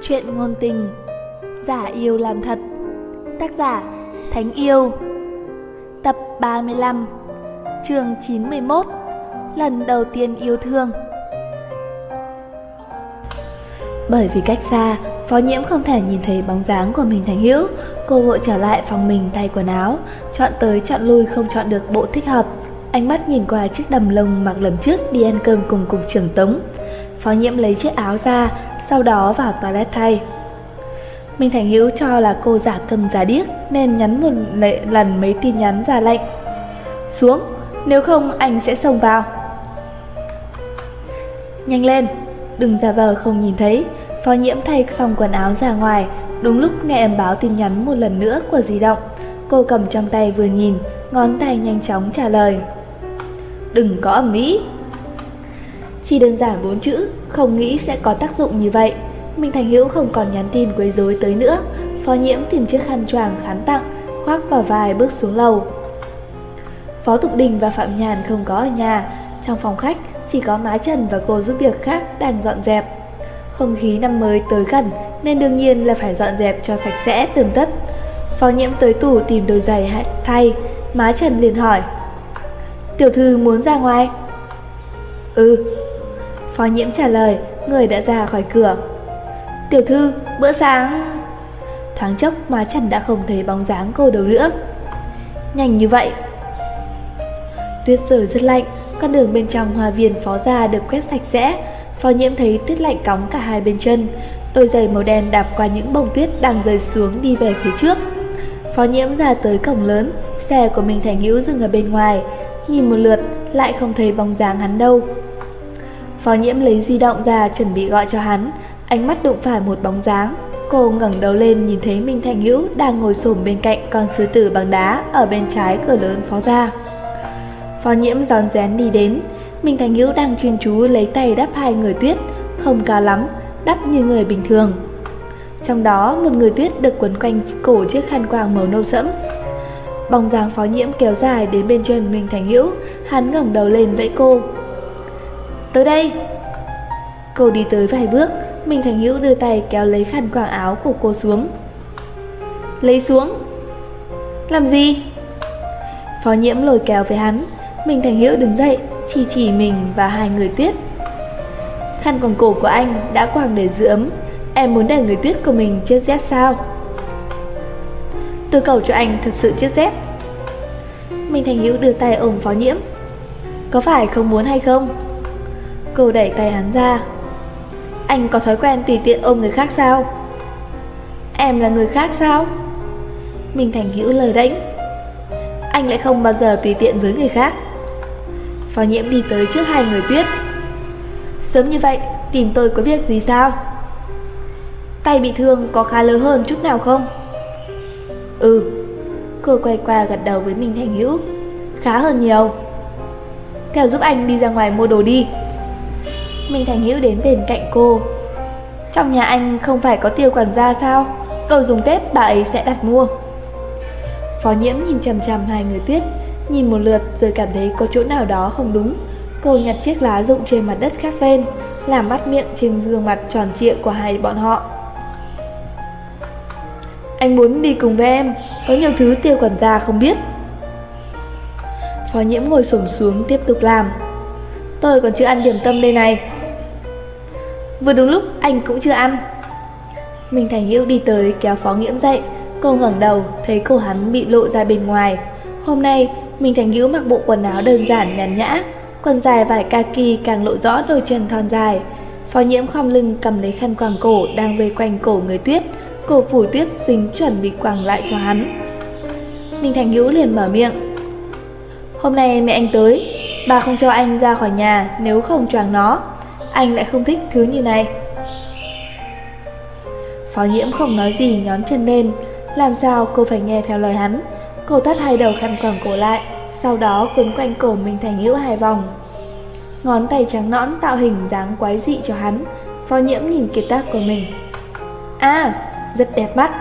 Chuyện ngôn tình, giả yêu làm thật. Tác giả Thánh Yêu. Tập 35, chương 91. Lần đầu tiên yêu thương. Bởi vì cách xa, Phó Nhiễm không thể nhìn thấy bóng dáng của mình Thành Hữu. Cô vội trở lại phòng mình thay quần áo, chọn tới chọn lui không chọn được bộ thích hợp. Ánh mắt nhìn qua chiếc đầm lông mặc lần trước đi ăn cơm cùng cục trưởng Tống. Phó Nhiễm lấy chiếc áo ra, sau đó vào toilet thay. Minh Thành Hữu cho là cô giả câm giả điếc nên nhắn một lần mấy tin nhắn ra lệnh: xuống, nếu không anh sẽ xông vào. Nhanh lên, đừng giả vờ không nhìn thấy. Phó Nhiễm thay xong quần áo ra ngoài, đúng lúc nghe em báo tin nhắn một lần nữa của di động. Cô cầm trong tay vừa nhìn, ngón tay nhanh chóng trả lời: đừng có ầm ĩ. Chỉ đơn giản 4 chữ, không nghĩ sẽ có tác dụng như vậy. Minh Thành Hữu không còn nhắn tin quấy rối tới nữa. Phó Nhiễm tìm chiếc khăn choàng khán tặng, khoác vào vai bước xuống lầu. Phó Tục Đình và Phạm Nhàn không có ở nhà. Trong phòng khách chỉ có Má Trần và cô giúp việc khác đang dọn dẹp. Không khí năm mới tới gần nên đương nhiên là phải dọn dẹp cho sạch sẽ tươm tất. Phó Nhiễm tới tủ tìm đôi giày thay. Má Trần liền hỏi: tiểu thư muốn ra ngoài? Ừ. Phó Nhiễm trả lời, người đã ra khỏi cửa. Tiểu thư, bữa sáng... Thoáng chốc Má Trần đã không thấy bóng dáng cô đâu nữa. Nhanh như vậy. Tuyết rơi rất lạnh, con đường bên trong hoa viên Phó gia được quét sạch sẽ. Phó Nhiễm thấy tuyết lạnh cóng cả hai bên chân. Đôi giày màu đen đạp qua những bông tuyết đang rơi xuống đi về phía trước. Phó Nhiễm ra tới cổng lớn, xe của Minh Thành Hữu dừng ở bên ngoài. Nhìn một lượt lại không thấy bóng dáng hắn đâu. Phó Nhiễm lấy di động ra chuẩn bị gọi cho hắn. Ánh mắt đụng phải một bóng dáng. Cô ngẩng đầu lên nhìn thấy Minh Thành Hữu đang ngồi xổm bên cạnh con sư tử bằng đá ở bên trái cửa lớn Phó gia. Phó Nhiễm rón rén đi đến. Minh Thành Hữu đang chuyên chú lấy tay đắp hai người tuyết, không cao lắm, đắp như người bình thường. Trong đó một người tuyết được quấn quanh cổ chiếc khăn quàng màu nâu sẫm. Bóng dáng Phó Nhiễm kéo dài đến bên chân Minh Thành Hữu. Hắn ngẩng đầu lên vẫy cô: tới đây. Cô đi tới vài bước. Minh Thành Hữu đưa tay kéo lấy khăn quàng áo của cô xuống. Lấy xuống. Làm gì? Phó Nhiễm lôi kéo với hắn. Minh Thành Hữu đứng dậy, chỉ mình và hai người tuyết. Khăn quàng cổ của anh đã quàng để giữ ấm. Em muốn để người tuyết của mình chết rét sao? Tôi cầu cho anh thật sự chết rét. Minh Thành Hữu đưa tay ôm Phó Nhiễm. Có phải không muốn hay không? Cô đẩy tay hắn ra. Anh có thói quen tùy tiện ôm người khác sao? Em là người khác sao? Minh Thành Hữu lờ đễnh. Anh lại không bao giờ tùy tiện với người khác. Phó Nhiễm đi tới trước hai người tuyết. Sớm như vậy tìm tôi có việc gì sao? Tay bị thương có khá lớn hơn chút nào không? Ừ. Cô quay qua gật đầu với Minh Thành Hữu. Khá hơn nhiều. Theo giúp anh đi ra ngoài mua đồ đi. Minh Thành Hữu đến bên cạnh cô. Trong nhà anh không phải có Tiêu quản gia sao? Đồ dùng Tết bà ấy sẽ đặt mua. Phó Nhiễm nhìn chằm chằm hai người tuyết, nhìn một lượt rồi cảm thấy có chỗ nào đó không đúng. Cô nhặt chiếc lá rụng trên mặt đất khác lên, làm mắt miệng trên gương mặt tròn trịa của hai bọn họ. Anh muốn đi cùng với em, có nhiều thứ Tiêu quản gia không biết. Phó Nhiễm ngồi xổm xuống tiếp tục làm. Tôi còn chưa ăn điểm tâm đây này. Vừa đúng lúc anh cũng chưa ăn. Minh Thành Hữu đi tới kéo Phó Nhiễm dậy. Cô ngẩng đầu thấy cổ hắn bị lộ ra bên ngoài. Hôm nay Minh Thành Hữu mặc bộ quần áo đơn giản nhàn nhã, quần dài vải kaki càng lộ rõ đôi chân thon dài. Phó Nhiễm khom lưng cầm lấy khăn quàng cổ đang vây quanh cổ người tuyết. Cổ phủ tuyết dính chuẩn bị quàng lại cho hắn. Minh Thành Hữu liền mở miệng. Hôm nay mẹ anh tới, bà không cho anh ra khỏi nhà nếu không choàng nó. Anh lại không thích thứ như này. Phó Nhiễm không nói gì, nhón chân lên. Làm sao cô phải nghe theo lời hắn. Cô thắt hai đầu khăn quàng cổ lại, sau đó quấn quanh cổ Minh Thành Hữu hai vòng. Ngón tay trắng nõn tạo hình dáng quái dị cho hắn. Phó Nhiễm nhìn kiệt tác của mình. À, rất đẹp mắt.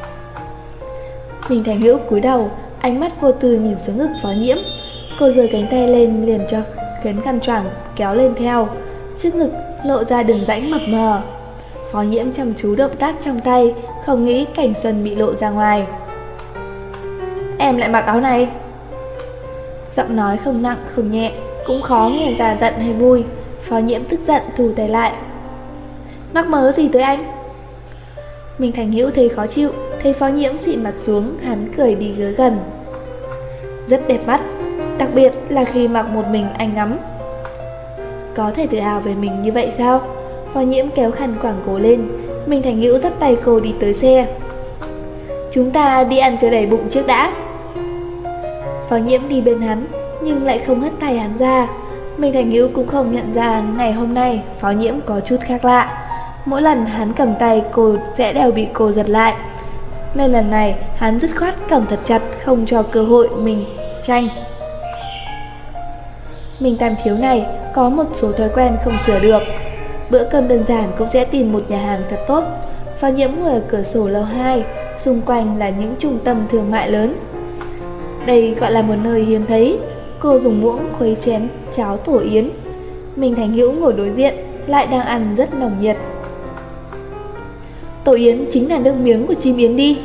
Minh Thành Hữu cúi đầu, ánh mắt vô tư nhìn xuống ngực Phó Nhiễm. Cô giơ cánh tay lên liền cho khiến khăn choàng kéo lên theo. Trước ngực lộ ra đường rãnh mập mờ. Phó Nhiễm chăm chú động tác trong tay, không nghĩ Cảnh Xuân bị lộ ra ngoài. Em lại mặc áo này? Giọng nói không nặng không nhẹ, cũng khó nghe ra giận hay vui. Phó Nhiễm tức giận thu tay lại. Mắc mớ gì tới anh? Minh Thành Hữu thấy khó chịu, thấy Phó Nhiễm xị mặt xuống, hắn cười đi gớ gần. Rất đẹp mắt, đặc biệt là khi mặc một mình anh ngắm. Có thể tự hào về mình như vậy sao? Phó Nhiễm kéo khăn quàng cổ lên. Minh Thành Hữu dắt tay cô đi tới xe. Chúng ta đi ăn cho đầy bụng trước đã. Phó Nhiễm đi bên hắn, nhưng lại không hất tay hắn ra. Minh Thành Hữu cũng không nhận ra ngày hôm nay Phó Nhiễm có chút khác lạ. Mỗi lần hắn cầm tay cô sẽ đều bị cô giật lại, nên lần này hắn dứt khoát cầm thật chặt, không cho cơ hội mình tranh. Minh Tam Thiếu này có một số thói quen không sửa được. Bữa cơm đơn giản cũng sẽ tìm một nhà hàng thật tốt. Phó Nhiễm ngồi ở cửa sổ lầu 2, xung quanh là những trung tâm thương mại lớn. Đây gọi là một nơi hiếm thấy. Cô dùng muỗng khuấy chén cháo tổ yến. Minh Thành Hữu ngồi đối diện, lại đang ăn rất nồng nhiệt. Tổ yến chính là nước miếng của chim yến đi.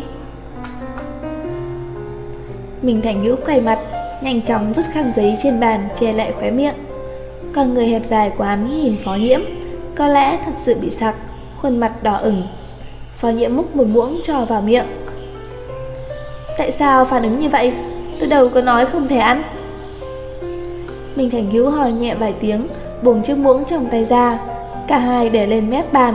Minh Thành Hữu quay mặt, nhanh chóng rút khăn giấy trên bàn che lại khóe miệng. Còn người hẹp dài của hắn nhìn Phó Nhiễm, có lẽ thật sự bị sặc, khuôn mặt đỏ ửng. Phó Nhiễm múc một muỗng cho vào miệng. Tại sao phản ứng như vậy? Tôi đâu có nói không thể ăn. Minh Thành Hữu hò nhẹ vài tiếng, buông chiếc muỗng trong tay ra. Cả hai để lên mép bàn.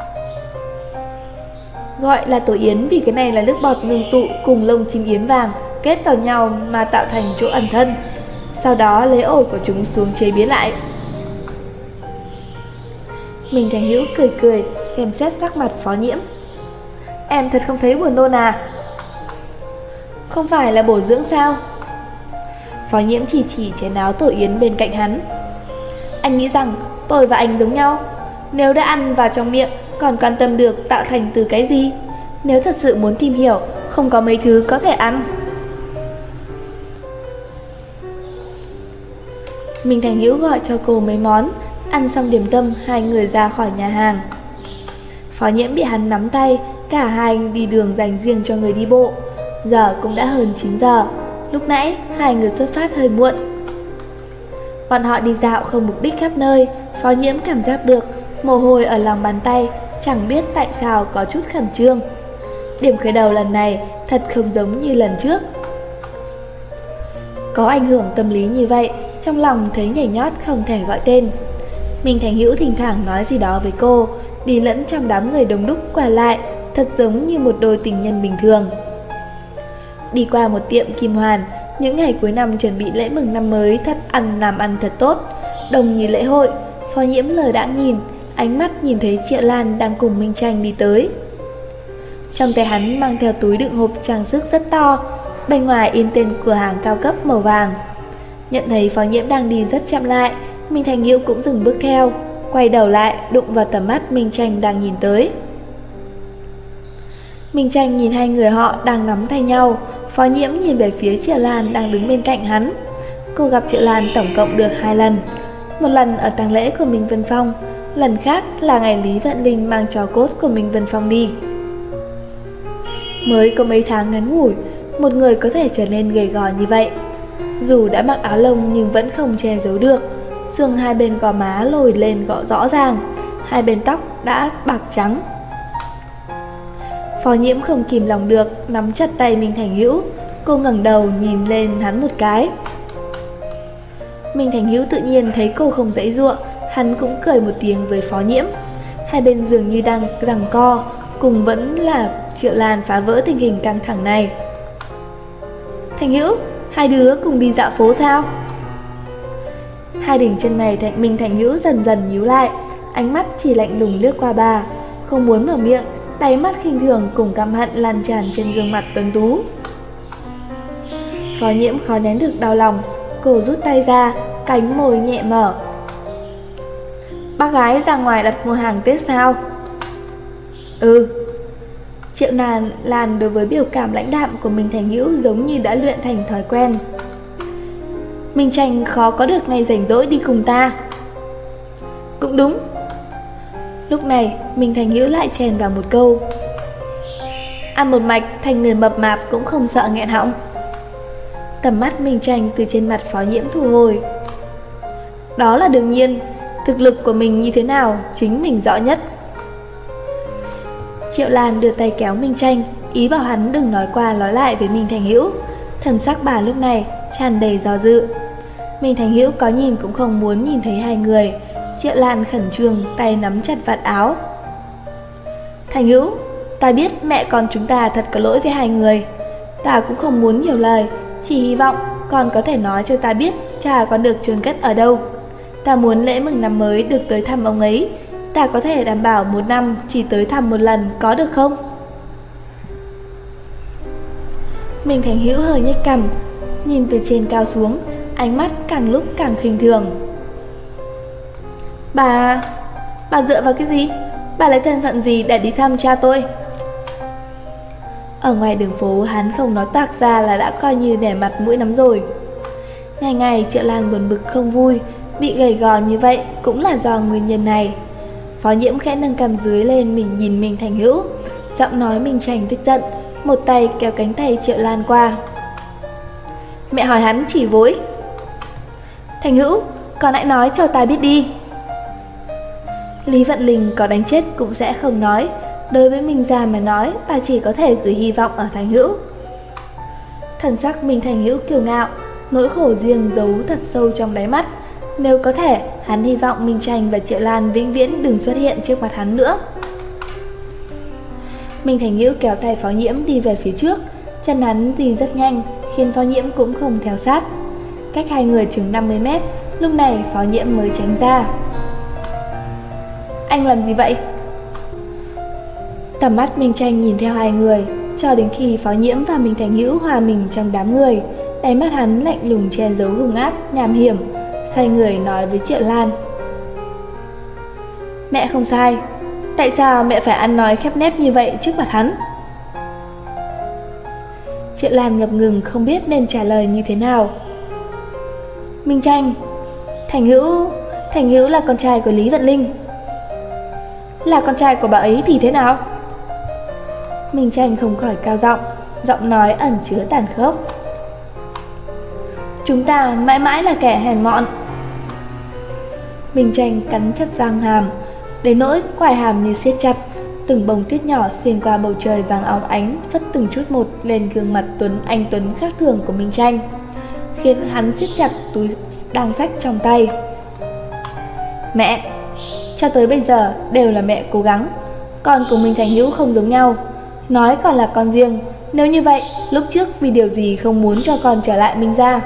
Gọi là tổ yến vì cái này là nước bọt ngưng tụ cùng lông chim yến vàng kết vào nhau mà tạo thành chỗ ẩn thân. Sau đó lấy ổi của chúng xuống chế biến lại. Minh Thành Hữu cười cười, xem xét sắc mặt Phó Nhiễm. Em thật không thấy buồn nôn à? Không phải là bổ dưỡng sao? Phó Nhiễm chỉ chén áo tổ yến bên cạnh hắn. Anh nghĩ rằng tôi và anh giống nhau. Nếu đã ăn vào trong miệng, còn quan tâm được tạo thành từ cái gì? Nếu thật sự muốn tìm hiểu, không có mấy thứ có thể ăn. Minh Thành Hữu gọi cho cô mấy món. Ăn xong điểm tâm, hai người ra khỏi nhà hàng. Phó Nhiễm bị hắn nắm tay, cả hai đi đường dành riêng cho người đi bộ. Giờ cũng đã hơn 9 giờ. Lúc nãy hai người xuất phát hơi muộn. Bọn họ đi dạo không mục đích khắp nơi. Phó Nhiễm cảm giác được mồ hôi ở lòng bàn tay, chẳng biết tại sao có chút khẩn trương. Điểm khởi đầu lần này thật không giống như lần trước. Có ảnh hưởng tâm lý như vậy, trong lòng thấy nhảy nhót không thể gọi tên. Minh Thành Hữu thỉnh thoảng nói gì đó với cô, đi lẫn trong đám người đông đúc qua lại, thật giống như một đôi tình nhân bình thường. Đi qua một tiệm kim hoàn, những ngày cuối năm chuẩn bị lễ mừng năm mới, làm ăn thật tốt, đông như lễ hội. Phó Nhiễm lờ đãng nhìn, ánh mắt nhìn thấy Triệu Lan đang cùng Minh Tranh đi tới. Trong tay hắn mang theo túi đựng hộp trang sức rất to, bên ngoài in tên cửa hàng cao cấp màu vàng. Nhận thấy Phó Nhiễm đang đi rất chậm lại, Minh Thành Hữu cũng dừng bước theo, quay đầu lại đụng vào tầm mắt Minh Tranh đang nhìn tới. Minh Tranh nhìn hai người họ đang nắm tay nhau. Phó Nhiễm nhìn về phía Triệu Lan đang đứng bên cạnh hắn. Cô gặp Triệu Lan tổng cộng được 2 lần. Một lần ở tang lễ của Minh Vân Phong, lần khác là ngày Lý Vận Linh mang tro cốt của Minh Vân Phong đi. Mới có mấy tháng ngắn ngủi, một người có thể trở nên gầy gò như vậy. Dù đã mặc áo lông nhưng vẫn không che giấu được. Xương hai bên gò má lồi lên gõ rõ ràng, hai bên tóc đã bạc trắng. Phó Nhiễm không kìm lòng được, nắm chặt tay Minh Thành Hữu. Cô ngẩng đầu nhìn lên hắn một cái. Minh Thành Hữu tự nhiên thấy cô không giãy giụa, hắn cũng cười một tiếng với Phó Nhiễm. Hai bên dường như đang giằng co, cùng vẫn là Triệu Lan phá vỡ tình hình căng thẳng này. Thành Hữu, hai đứa cùng đi dạo phố sao? Hai đỉnh chân mày Minh Thành Hữu dần dần nhíu lại, ánh mắt chỉ lạnh lùng lướt qua bà, không muốn mở miệng, đáy mắt khinh thường cùng căm hận lan tràn trên gương mặt tuấn tú. Phó Nhiễm khó nén được đau lòng, cô rút tay ra, cánh môi nhẹ mở. Bác gái ra ngoài đặt mua hàng Tết sao? Ừ. Triệu Lan đối với biểu cảm lãnh đạm của Minh Thành Hữu giống như đã luyện thành thói quen. Minh Tranh khó có được ngày rảnh rỗi đi cùng ta. Cũng đúng. Lúc này Minh Thành Hữu lại chèn vào một câu: ăn một mạch thành người mập mạp cũng không sợ nghẹn họng. Tầm mắt Minh Tranh từ trên mặt Phó Nhiễm thu hồi. Đó là đương nhiên, thực lực của mình như thế nào chính mình rõ nhất. Triệu Lan đưa tay kéo Minh Tranh, ý bảo hắn đừng nói qua nói lại với Minh Thành Hữu. Thần sắc bà lúc này tràn đầy do dự. Minh Thành Hữu có nhìn cũng không muốn nhìn thấy hai người. Triệu Lan khẩn trương, tay nắm chặt vạt áo. Thành Hữu, ta biết mẹ con chúng ta thật có lỗi với hai người. Ta cũng không muốn nhiều lời, chỉ hy vọng con có thể nói cho ta biết cha con được chôn cất ở đâu. Ta muốn lễ mừng năm mới được tới thăm ông ấy. Ta có thể đảm bảo một năm chỉ tới thăm một lần, có được không? Minh Thành Hữu hơi nhếch cằm, nhìn từ trên cao xuống, ánh mắt càng lúc càng khinh thường. Bà dựa vào cái gì? Bà lấy thân phận gì để đi thăm cha tôi? Ở ngoài đường phố hắn không nói toạc ra là đã coi như để mặt mũi lắm rồi. Ngày ngày Triệu Lan buồn bực không vui, bị gầy gò như vậy cũng là do nguyên nhân này. Phó Nhiễm khẽ nâng cằm dưới lên mình nhìn Minh Thành Hữu, giọng nói Minh Tranh tức giận, một tay kéo cánh tay Triệu Lan qua. Mẹ hỏi hắn chỉ vối. Thành Hữu, con hãy nói cho ta biết đi. Lý Vận Linh có đánh chết cũng sẽ không nói. Đối với Minh gia mà nói, bà chỉ có thể gửi hy vọng ở Thành Hữu. Thần sắc Minh Thành Hữu kiêu ngạo, nỗi khổ riêng giấu thật sâu trong đáy mắt. Nếu có thể, hắn hy vọng Minh Tranh và Triệu Lan vĩnh viễn đừng xuất hiện trước mặt hắn nữa. Minh Thành Hữu kéo tay Phó Nhiễm đi về phía trước, chân hắn đi rất nhanh, khiến Phó Nhiễm cũng không theo sát. Cách hai người chừng 50 mét, lúc này Phó Nhiễm mới tránh ra. Anh làm gì vậy? Tầm mắt Minh Tranh nhìn theo hai người, cho đến khi Phó Nhiễm và Minh Thành Hữu hòa mình trong đám người, đáy mắt hắn lạnh lùng che giấu hung ác, nham hiểm, xoay người nói với Triệu Lan. Mẹ không sai, tại sao mẹ phải ăn nói khép nép như vậy trước mặt hắn? Triệu Lan ngập ngừng không biết nên trả lời như thế nào. Minh Tranh, Thành Hữu là con trai của Lý Vận Linh. Là con trai của bà ấy thì thế nào? Minh Tranh không khỏi cao giọng, giọng nói ẩn chứa tàn khốc. Chúng ta mãi mãi là kẻ hèn mọn. Minh Tranh cắn chặt răng hàm, đến nỗi quai hàm như siết chặt, từng bông tuyết nhỏ xuyên qua bầu trời vàng óng ánh phất từng chút một lên gương mặt anh tuấn khác thường của Minh Tranh, khiến hắn siết chặt túi đang xách trong tay. Mẹ, cho tới bây giờ đều là mẹ cố gắng. Con cùng Minh Thành Hữu không giống nhau, nói còn là con riêng. Nếu như vậy, lúc trước vì điều gì không muốn cho con trở lại Minh gia?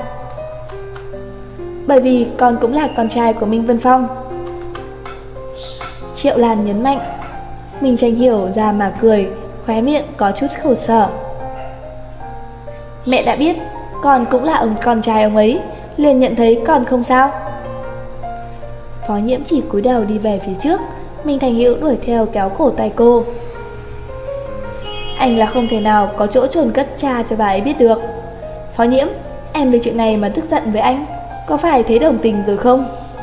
Bởi vì con cũng là con trai của Minh Vân Phong. Triệu Lan nhấn mạnh. Minh Tranh hiểu ra mà cười, khóe miệng có chút khổ sở. Mẹ đã biết con cũng là con trai ông ấy, liền nhận thấy con không sao. Phó Nhiễm chỉ cúi đầu đi về phía trước, Minh Thành Hữu đuổi theo kéo cổ tay cô. Anh là không thể nào có chỗ chôn cất cha cho bà ấy biết được. Phó Nhiễm, em về chuyện này mà tức giận với anh, có phải thấy đồng tình rồi không?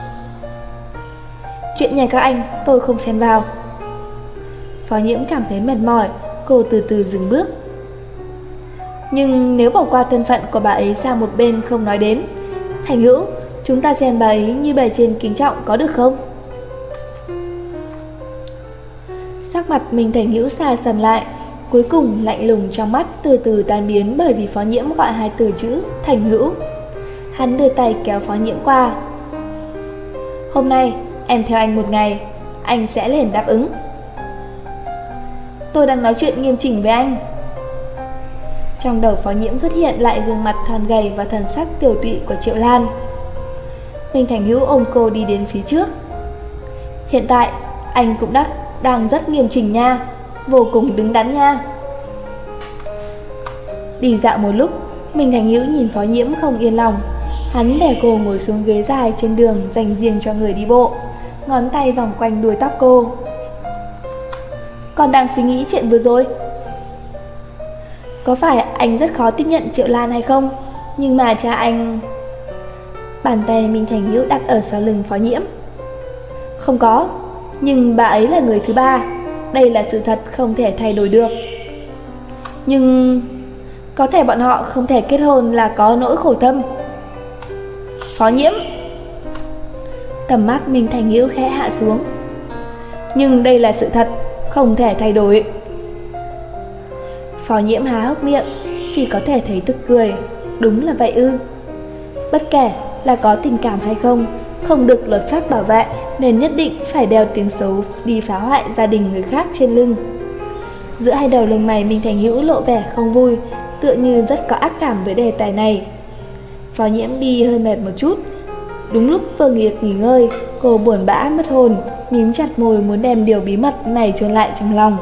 Chuyện nhà các anh tôi không xen vào. Phó Nhiễm cảm thấy mệt mỏi, cô từ từ dừng bước. Nhưng nếu bỏ qua thân phận của bà ấy sang một bên không nói đến, Thành Hữu, chúng ta xem bà ấy như bề trên kính trọng có được không? Sắc mặt Minh Thành Hữu xa sầm lại, cuối cùng lạnh lùng trong mắt từ từ tan biến bởi vì Phó Nhiễm gọi hai từ chữ Thành Hữu. Hắn đưa tay kéo Phó Nhiễm qua. Hôm nay em theo anh một ngày, anh sẽ liền đáp ứng. Tôi đang nói chuyện nghiêm chỉnh với anh. Trong đầu Phó Nhiễm xuất hiện lại gương mặt thon gầy và thần sắc tiểu tụy của Triệu Lan. Minh Thành Hữu ôm cô đi đến phía trước. Hiện tại anh cũng đang rất nghiêm chỉnh nha, vô cùng đứng đắn nha. Đi dạo một lúc, Minh Thành Hữu nhìn Phó Nhiễm không yên lòng. Hắn để cô ngồi xuống ghế dài trên đường dành riêng cho người đi bộ, ngón tay vòng quanh đuôi tóc cô. Con đang suy nghĩ chuyện vừa rồi. Có phải anh rất khó tiếp nhận Triệu Lan hay không? Nhưng mà cha anh... Bàn tay Minh Thành Hữu đặt ở sau lưng Phó Nhiễm. Không có, Nhưng bà ấy là người thứ ba, đây là sự thật không thể thay đổi được. Nhưng có thể bọn họ không thể kết hôn là có nỗi khổ tâm. Phó Nhiễm. Tầm mắt Minh Thành Hữu khẽ hạ xuống. Nhưng đây là sự thật, không thể thay đổi. Phó Nhiễm há hốc miệng, chỉ có thể thấy tức cười. Đúng là vậy ư? Bất kể là có tình cảm hay không, không được luật pháp bảo vệ nên nhất định phải đeo tiếng xấu đi phá hoại gia đình người khác trên lưng. Giữa hai đầu lông mày Minh Thành Hữu lộ vẻ không vui, tựa như rất có ác cảm với đề tài này. Phó Nhiễm đi hơi mệt một chút. Đúng lúc vừa nghỉ ngơi, cô buồn bã mất hồn, mím chặt môi muốn đem điều bí mật này chôn lại trong lòng.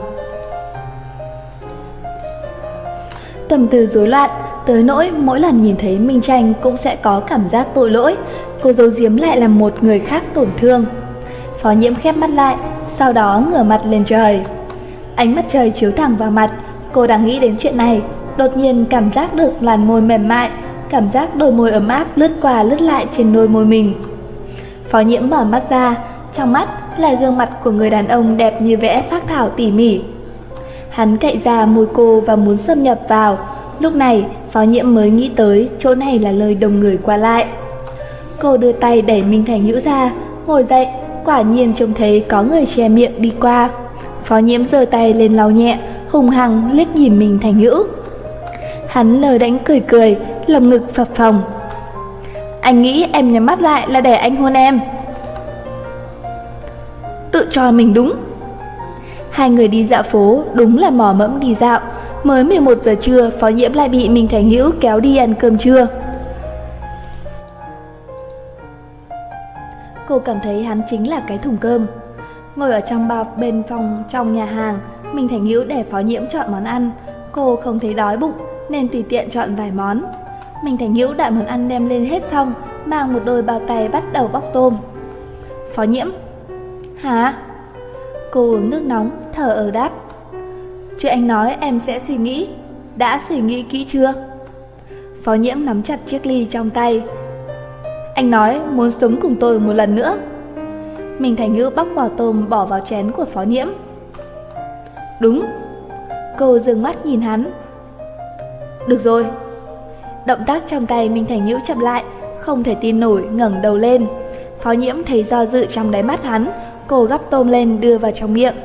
Tâm tư rối loạn, tới nỗi mỗi lần nhìn thấy Minh Tranh cũng sẽ có cảm giác tội lỗi. Cô giấu giếm lại làm một người khác tổn thương. Phó Nhiễm khép mắt lại, sau đó ngửa mặt lên trời. Ánh mặt trời chiếu thẳng vào mặt. Cô đang nghĩ đến chuyện này, đột nhiên cảm giác được làn môi mềm mại, cảm giác đôi môi ấm áp lướt qua lướt lại trên đôi môi mình. Phó Nhiễm mở mắt ra, trong mắt là gương mặt của người đàn ông đẹp như vẽ phác thảo tỉ mỉ. Hắn cạy ra môi cô và muốn xâm nhập vào. Lúc này Phó Nhiễm mới nghĩ tới chỗ này là nơi đông người qua lại. Cô đưa tay đẩy Minh Thành Hữu ra, ngồi dậy, quả nhiên trông thấy có người che miệng đi qua. Phó Nhiễm giơ tay lên lau nhẹ, hùng hăng liếc nhìn Minh Thành Hữu. Hắn lờ đễnh cười cười, lồng ngực phập phồng. Anh nghĩ em nhắm mắt lại là để anh hôn em? Tự cho mình đúng. Hai người đi dạo phố đúng là mò mẫm đi dạo. Mới 11 giờ trưa, Phó Nhiễm lại bị Minh Thành Hữu kéo đi ăn cơm trưa. Cô cảm thấy hắn chính là cái thùng cơm. Ngồi ở trong bên phòng trong nhà hàng, Minh Thành Hữu để Phó Nhiễm chọn món ăn. Cô không thấy đói bụng nên tùy tiện chọn vài món. Minh Thành Hữu đợi món ăn đem lên hết xong, mang một đôi bao tay bắt đầu bóc tôm. Phó Nhiễm. Hả? Cô uống nước nóng, thở đáp. Chứ anh nói em sẽ suy nghĩ. Đã suy nghĩ kỹ chưa? Phó Nhiễm nắm chặt chiếc ly trong tay. Anh nói muốn sống cùng tôi một lần nữa. Minh Thành Hữu bóc vỏ tôm bỏ vào chén của Phó Nhiễm. Đúng. Cô dừng mắt nhìn hắn. Được rồi. Động tác trong tay Minh Thành Hữu chậm lại, không thể tin nổi ngẩng đầu lên. Phó Nhiễm thấy do dự trong đáy mắt hắn. Cô gắp tôm lên đưa vào trong miệng.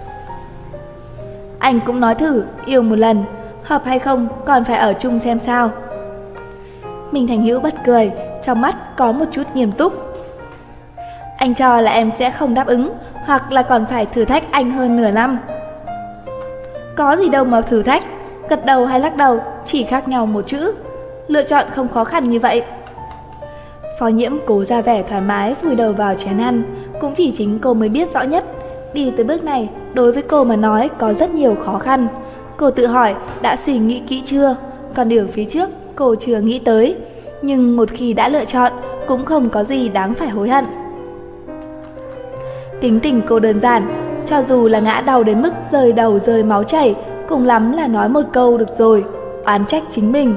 Anh cũng nói thử, yêu một lần, hợp hay không còn phải ở chung xem sao. Minh Thành Hữu bật cười, trong mắt có một chút nghiêm túc. Anh cho là em sẽ không đáp ứng, hoặc là còn phải thử thách anh hơn nửa năm. Có gì đâu mà thử thách, gật đầu hay lắc đầu chỉ khác nhau một chữ. Lựa chọn không khó khăn như vậy. Phó Nhiễm cố ra vẻ thoải mái vùi đầu vào chén ăn. Cũng chỉ chính cô mới biết rõ nhất. Đi tới bước này đối với cô mà nói có rất nhiều khó khăn. Cô tự hỏi đã suy nghĩ kỹ chưa? Còn điều phía trước cô chưa nghĩ tới. Nhưng một khi đã lựa chọn cũng không có gì đáng phải hối hận. Tính tình cô đơn giản, cho dù là ngã đau đến mức rơi đầu rơi máu chảy, cùng lắm là nói một câu được rồi, oán trách chính mình.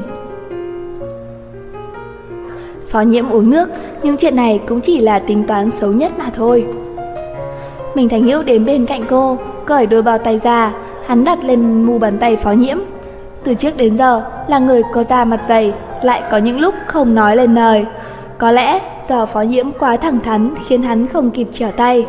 Phó Nhiễm uống nước, nhưng chuyện này cũng chỉ là tính toán xấu nhất mà thôi. Minh Thành Hữu đến bên cạnh cô, cởi đôi bao tay ra, hắn đặt lên mu bàn tay Phó Nhiễm. Từ trước đến giờ là người có da mặt dày, lại có những lúc không nói lên lời. Có lẽ do Phó Nhiễm quá thẳng thắn khiến hắn không kịp trở tay.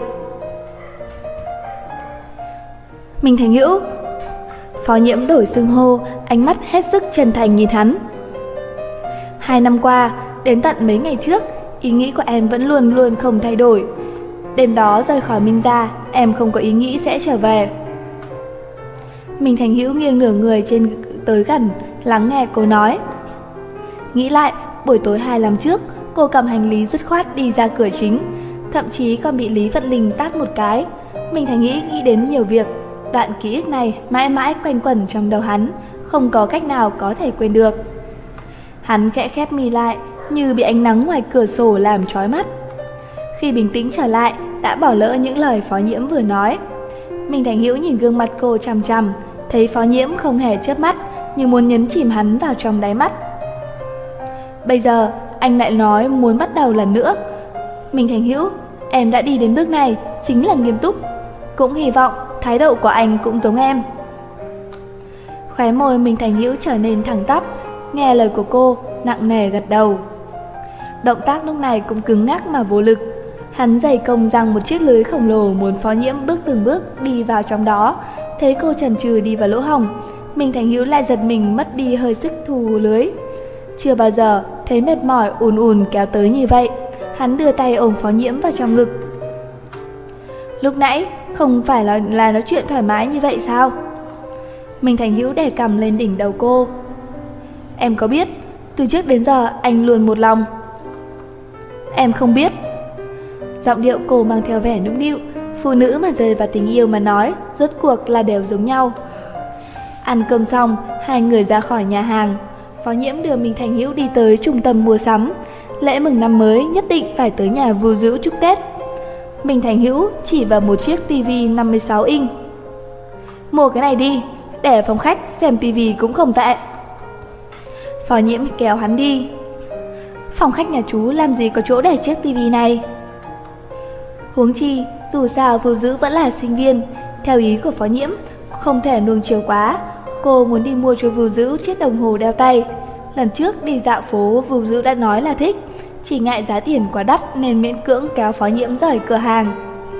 Minh Thành Hữu. Phó Nhiễm đổi xưng hô, ánh mắt hết sức chân thành nhìn hắn. 2 năm qua, đến tận mấy ngày trước, ý nghĩ của em vẫn luôn luôn không thay đổi. Đêm đó rời khỏi Minh gia, em không có ý nghĩ sẽ trở về. Minh Thành Hữu nghiêng nửa người trên tới gần, lắng nghe cô nói. Nghĩ lại, buổi tối 2 năm trước, cô cầm hành lý dứt khoát đi ra cửa chính, thậm chí còn bị Lý Vận Linh tát một cái. Minh Thành nghĩ đến nhiều việc, đoạn ký ức này mãi mãi quanh quẩn trong đầu hắn, không có cách nào có thể quên được. Hắn khẽ khép mi lại, như bị ánh nắng ngoài cửa sổ làm chói mắt. Khi bình tĩnh trở lại, đã bỏ lỡ những lời Phó Nhiễm vừa nói. Minh Thành Hữu nhìn gương mặt cô chằm chằm, thấy Phó Nhiễm không hề chớp mắt, như muốn nhấn chìm hắn vào trong đáy mắt. Bây giờ anh lại nói muốn bắt đầu lần nữa. Minh Thành Hữu, em đã đi đến bước này chính là nghiêm túc. Cũng hy vọng thái độ của anh cũng giống em. Khóe môi Minh Thành Hữu trở nên thẳng tắp, nghe lời của cô, nặng nề gật đầu. Động tác lúc này cũng cứng ngắc mà vô lực. Hắn dày công rằng một chiếc lưới khổng lồ muốn Phó Nhiễm bước từng bước đi vào trong đó. Thấy cô chần chừ đi vào lỗ hổng, Minh Thành Hữu lại giật mình mất đi hơi sức thu lưới. Chưa bao giờ thấy mệt mỏi ùn ùn kéo tới như vậy. Hắn đưa tay ôm Phó Nhiễm vào trong ngực. Lúc nãy không phải là nói chuyện thoải mái như vậy sao? Minh Thành Hữu đè cằm lên đỉnh đầu cô. Em có biết từ trước đến giờ anh luôn một lòng? Em không biết. Giọng điệu cô mang theo vẻ nũng nịu. Phụ nữ mà rơi vào tình yêu mà nói rốt cuộc là đều giống nhau. Ăn cơm xong, hai người ra khỏi nhà hàng. Phó Nhiễm đưa Minh Thành Hữu đi tới trung tâm mua sắm. Lễ mừng năm mới nhất định phải tới nhà Vưu Dữ chúc Tết. Minh Thành Hữu chỉ vào một chiếc tivi 56 inch. Mua cái này đi, để ở phòng khách xem tivi cũng không tệ. Phó Nhiễm kéo hắn đi. Phòng khách nhà chú làm gì có chỗ để chiếc tivi này? Huống chi, dù sao Vưu Dữ vẫn là sinh viên. Theo ý của Phó Nhiễm, không thể nuông chiều quá. Cô muốn đi mua cho Vưu Dữ chiếc đồng hồ đeo tay. Lần trước đi dạo phố, Vưu Dữ đã nói là thích, chỉ ngại giá tiền quá đắt nên miễn cưỡng kéo Phó Nhiễm rời cửa hàng.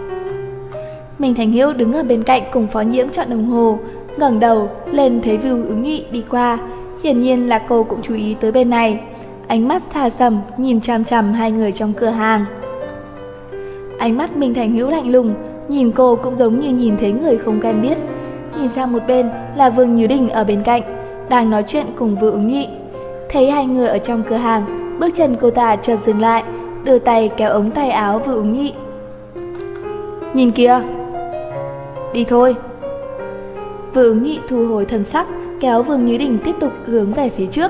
Minh Thành Hữu đứng ở bên cạnh cùng Phó Nhiễm chọn đồng hồ, ngẩng đầu lên thấy Vưu Ứng Nhụy đi qua. Hiển nhiên là cô cũng chú ý tới bên này. Ánh mắt thà sầm nhìn chằm chằm hai người trong cửa hàng. Ánh mắt Minh Thành Hữu lạnh lùng, nhìn cô cũng giống như nhìn thấy người không quen biết. Nhìn sang một bên là Vương Như Đình ở bên cạnh, đang nói chuyện cùng Vưu Ứng Nhụy. Thấy hai người ở trong cửa hàng, bước chân cô ta chợt dừng lại, đưa tay kéo ống tay áo Vưu Ứng Nhụy. Nhìn kìa. Đi thôi. Vưu Ứng Nhụy thu hồi thần sắc, kéo Vương Như Đình tiếp tục hướng về phía trước.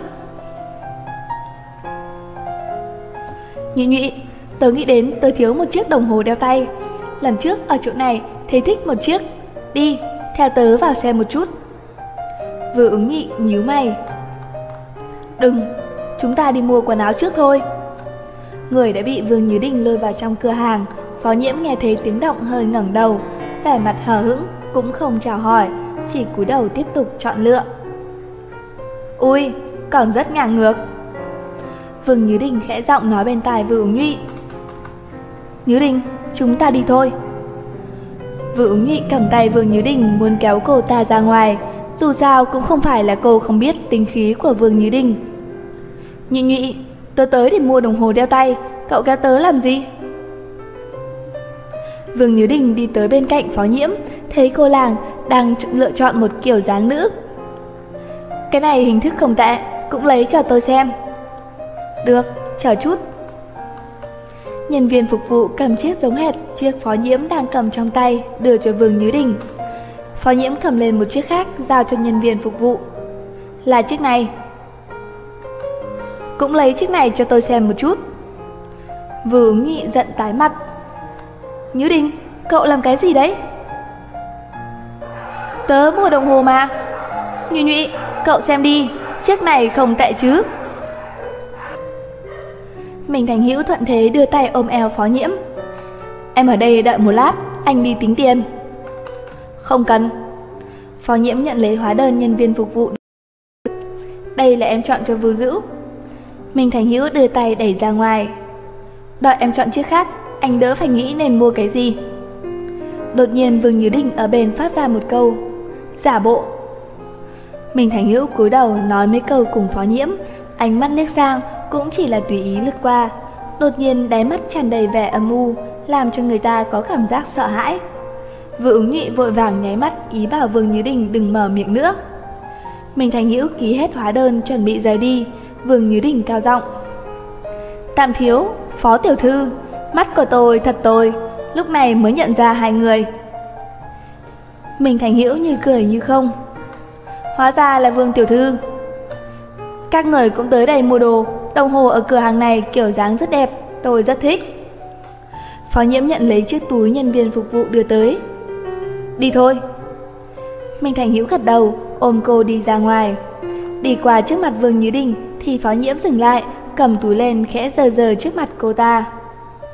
Nhụy Nhụy, tớ nghĩ đến tớ thiếu một chiếc đồng hồ đeo tay. Lần trước ở chỗ này thấy thích một chiếc. Đi, theo tớ vào xem một chút. Vưu Ứng Nhụy nhíu mày. Đừng, chúng ta đi mua quần áo trước thôi. Người đã bị Vương Như Đình lôi vào trong cửa hàng. Phó Nhiễm nghe thấy tiếng động hơi ngẩng đầu, vẻ mặt hờ hững, cũng không chào hỏi, chỉ cúi đầu tiếp tục chọn lựa. Ui, còn rất ngang ngược. Vương Như Đình khẽ giọng nói bên tai Vưu Ứng Nhụy. Như Đình, chúng ta đi thôi. Vưu Ứng Nhụy cầm tay Vương Như Đình muốn kéo cô ta ra ngoài. Dù sao cũng không phải là cô không biết tính khí của Vương Như Đình. Nhụy Nhụy, tớ tới để mua đồng hồ đeo tay, cậu kéo tớ làm gì? Vương Như Đình đi tới bên cạnh Phó Nhiễm, thấy cô nàng đang lựa chọn một kiểu dáng nữ. Cái này hình thức không tệ, cũng lấy cho tôi xem. Được, chờ chút. Nhân viên phục vụ cầm chiếc giống hệt chiếc Phó Nhiễm đang cầm trong tay, đưa cho Vương Như Đình. Phó Nhiễm cầm lên một chiếc khác, giao cho nhân viên phục vụ. Là chiếc này. Cũng lấy chiếc này cho tôi xem một chút. Vưu Ứng Nhụy giận tái mặt. Như Đình, cậu làm cái gì đấy? Tớ mua đồng hồ mà. Nhụy Nhụy, cậu xem đi, chiếc này không tệ chứ? Minh Thành Hữu thuận thế đưa tay ôm eo Phó Nhiễm. Em ở đây đợi một lát, anh đi tính tiền. Không cần. Phó Nhiễm nhận lấy hóa đơn nhân viên phục vụ. Đây là em chọn cho Vưu Dữ. Minh Thành Hữu đưa tay đẩy ra ngoài. Đợi em chọn chiếc khác, anh đỡ phải nghĩ nên mua cái gì. Đột nhiên Vương Như Đình ở bên phát ra một câu. Giả bộ. Minh Thành Hữu cúi đầu nói mấy câu cùng Phó Nhiễm, ánh mắt liếc sang cũng chỉ là tùy ý lướt qua. Đột nhiên đáy mắt tràn đầy vẻ âm u, làm cho người ta có cảm giác sợ hãi. Vưu Ứng Nhụy vội vàng nháy mắt ý bảo Vương Như Đình đừng mở miệng nữa. Minh Thành Hữu ký hết hóa đơn chuẩn bị rời đi. Vương Như Đình cao giọng. Tạm thiếu, Phó tiểu thư, mắt của tôi thật tồi, lúc này mới nhận ra hai người. Minh Thành Hữu như cười như không. Hóa ra là Vương tiểu thư. Các người cũng tới đây mua đồ, đồng hồ ở cửa hàng này kiểu dáng rất đẹp, tôi rất thích. Phó Nhiễm nhận lấy chiếc túi nhân viên phục vụ đưa tới. Đi thôi. Minh Thành Hữu gật đầu, ôm cô đi ra ngoài. Đi qua trước mặt Vương Như Đình thì Phó Nhiễm dừng lại, cầm túi lên khẽ giơ giơ trước mặt cô ta.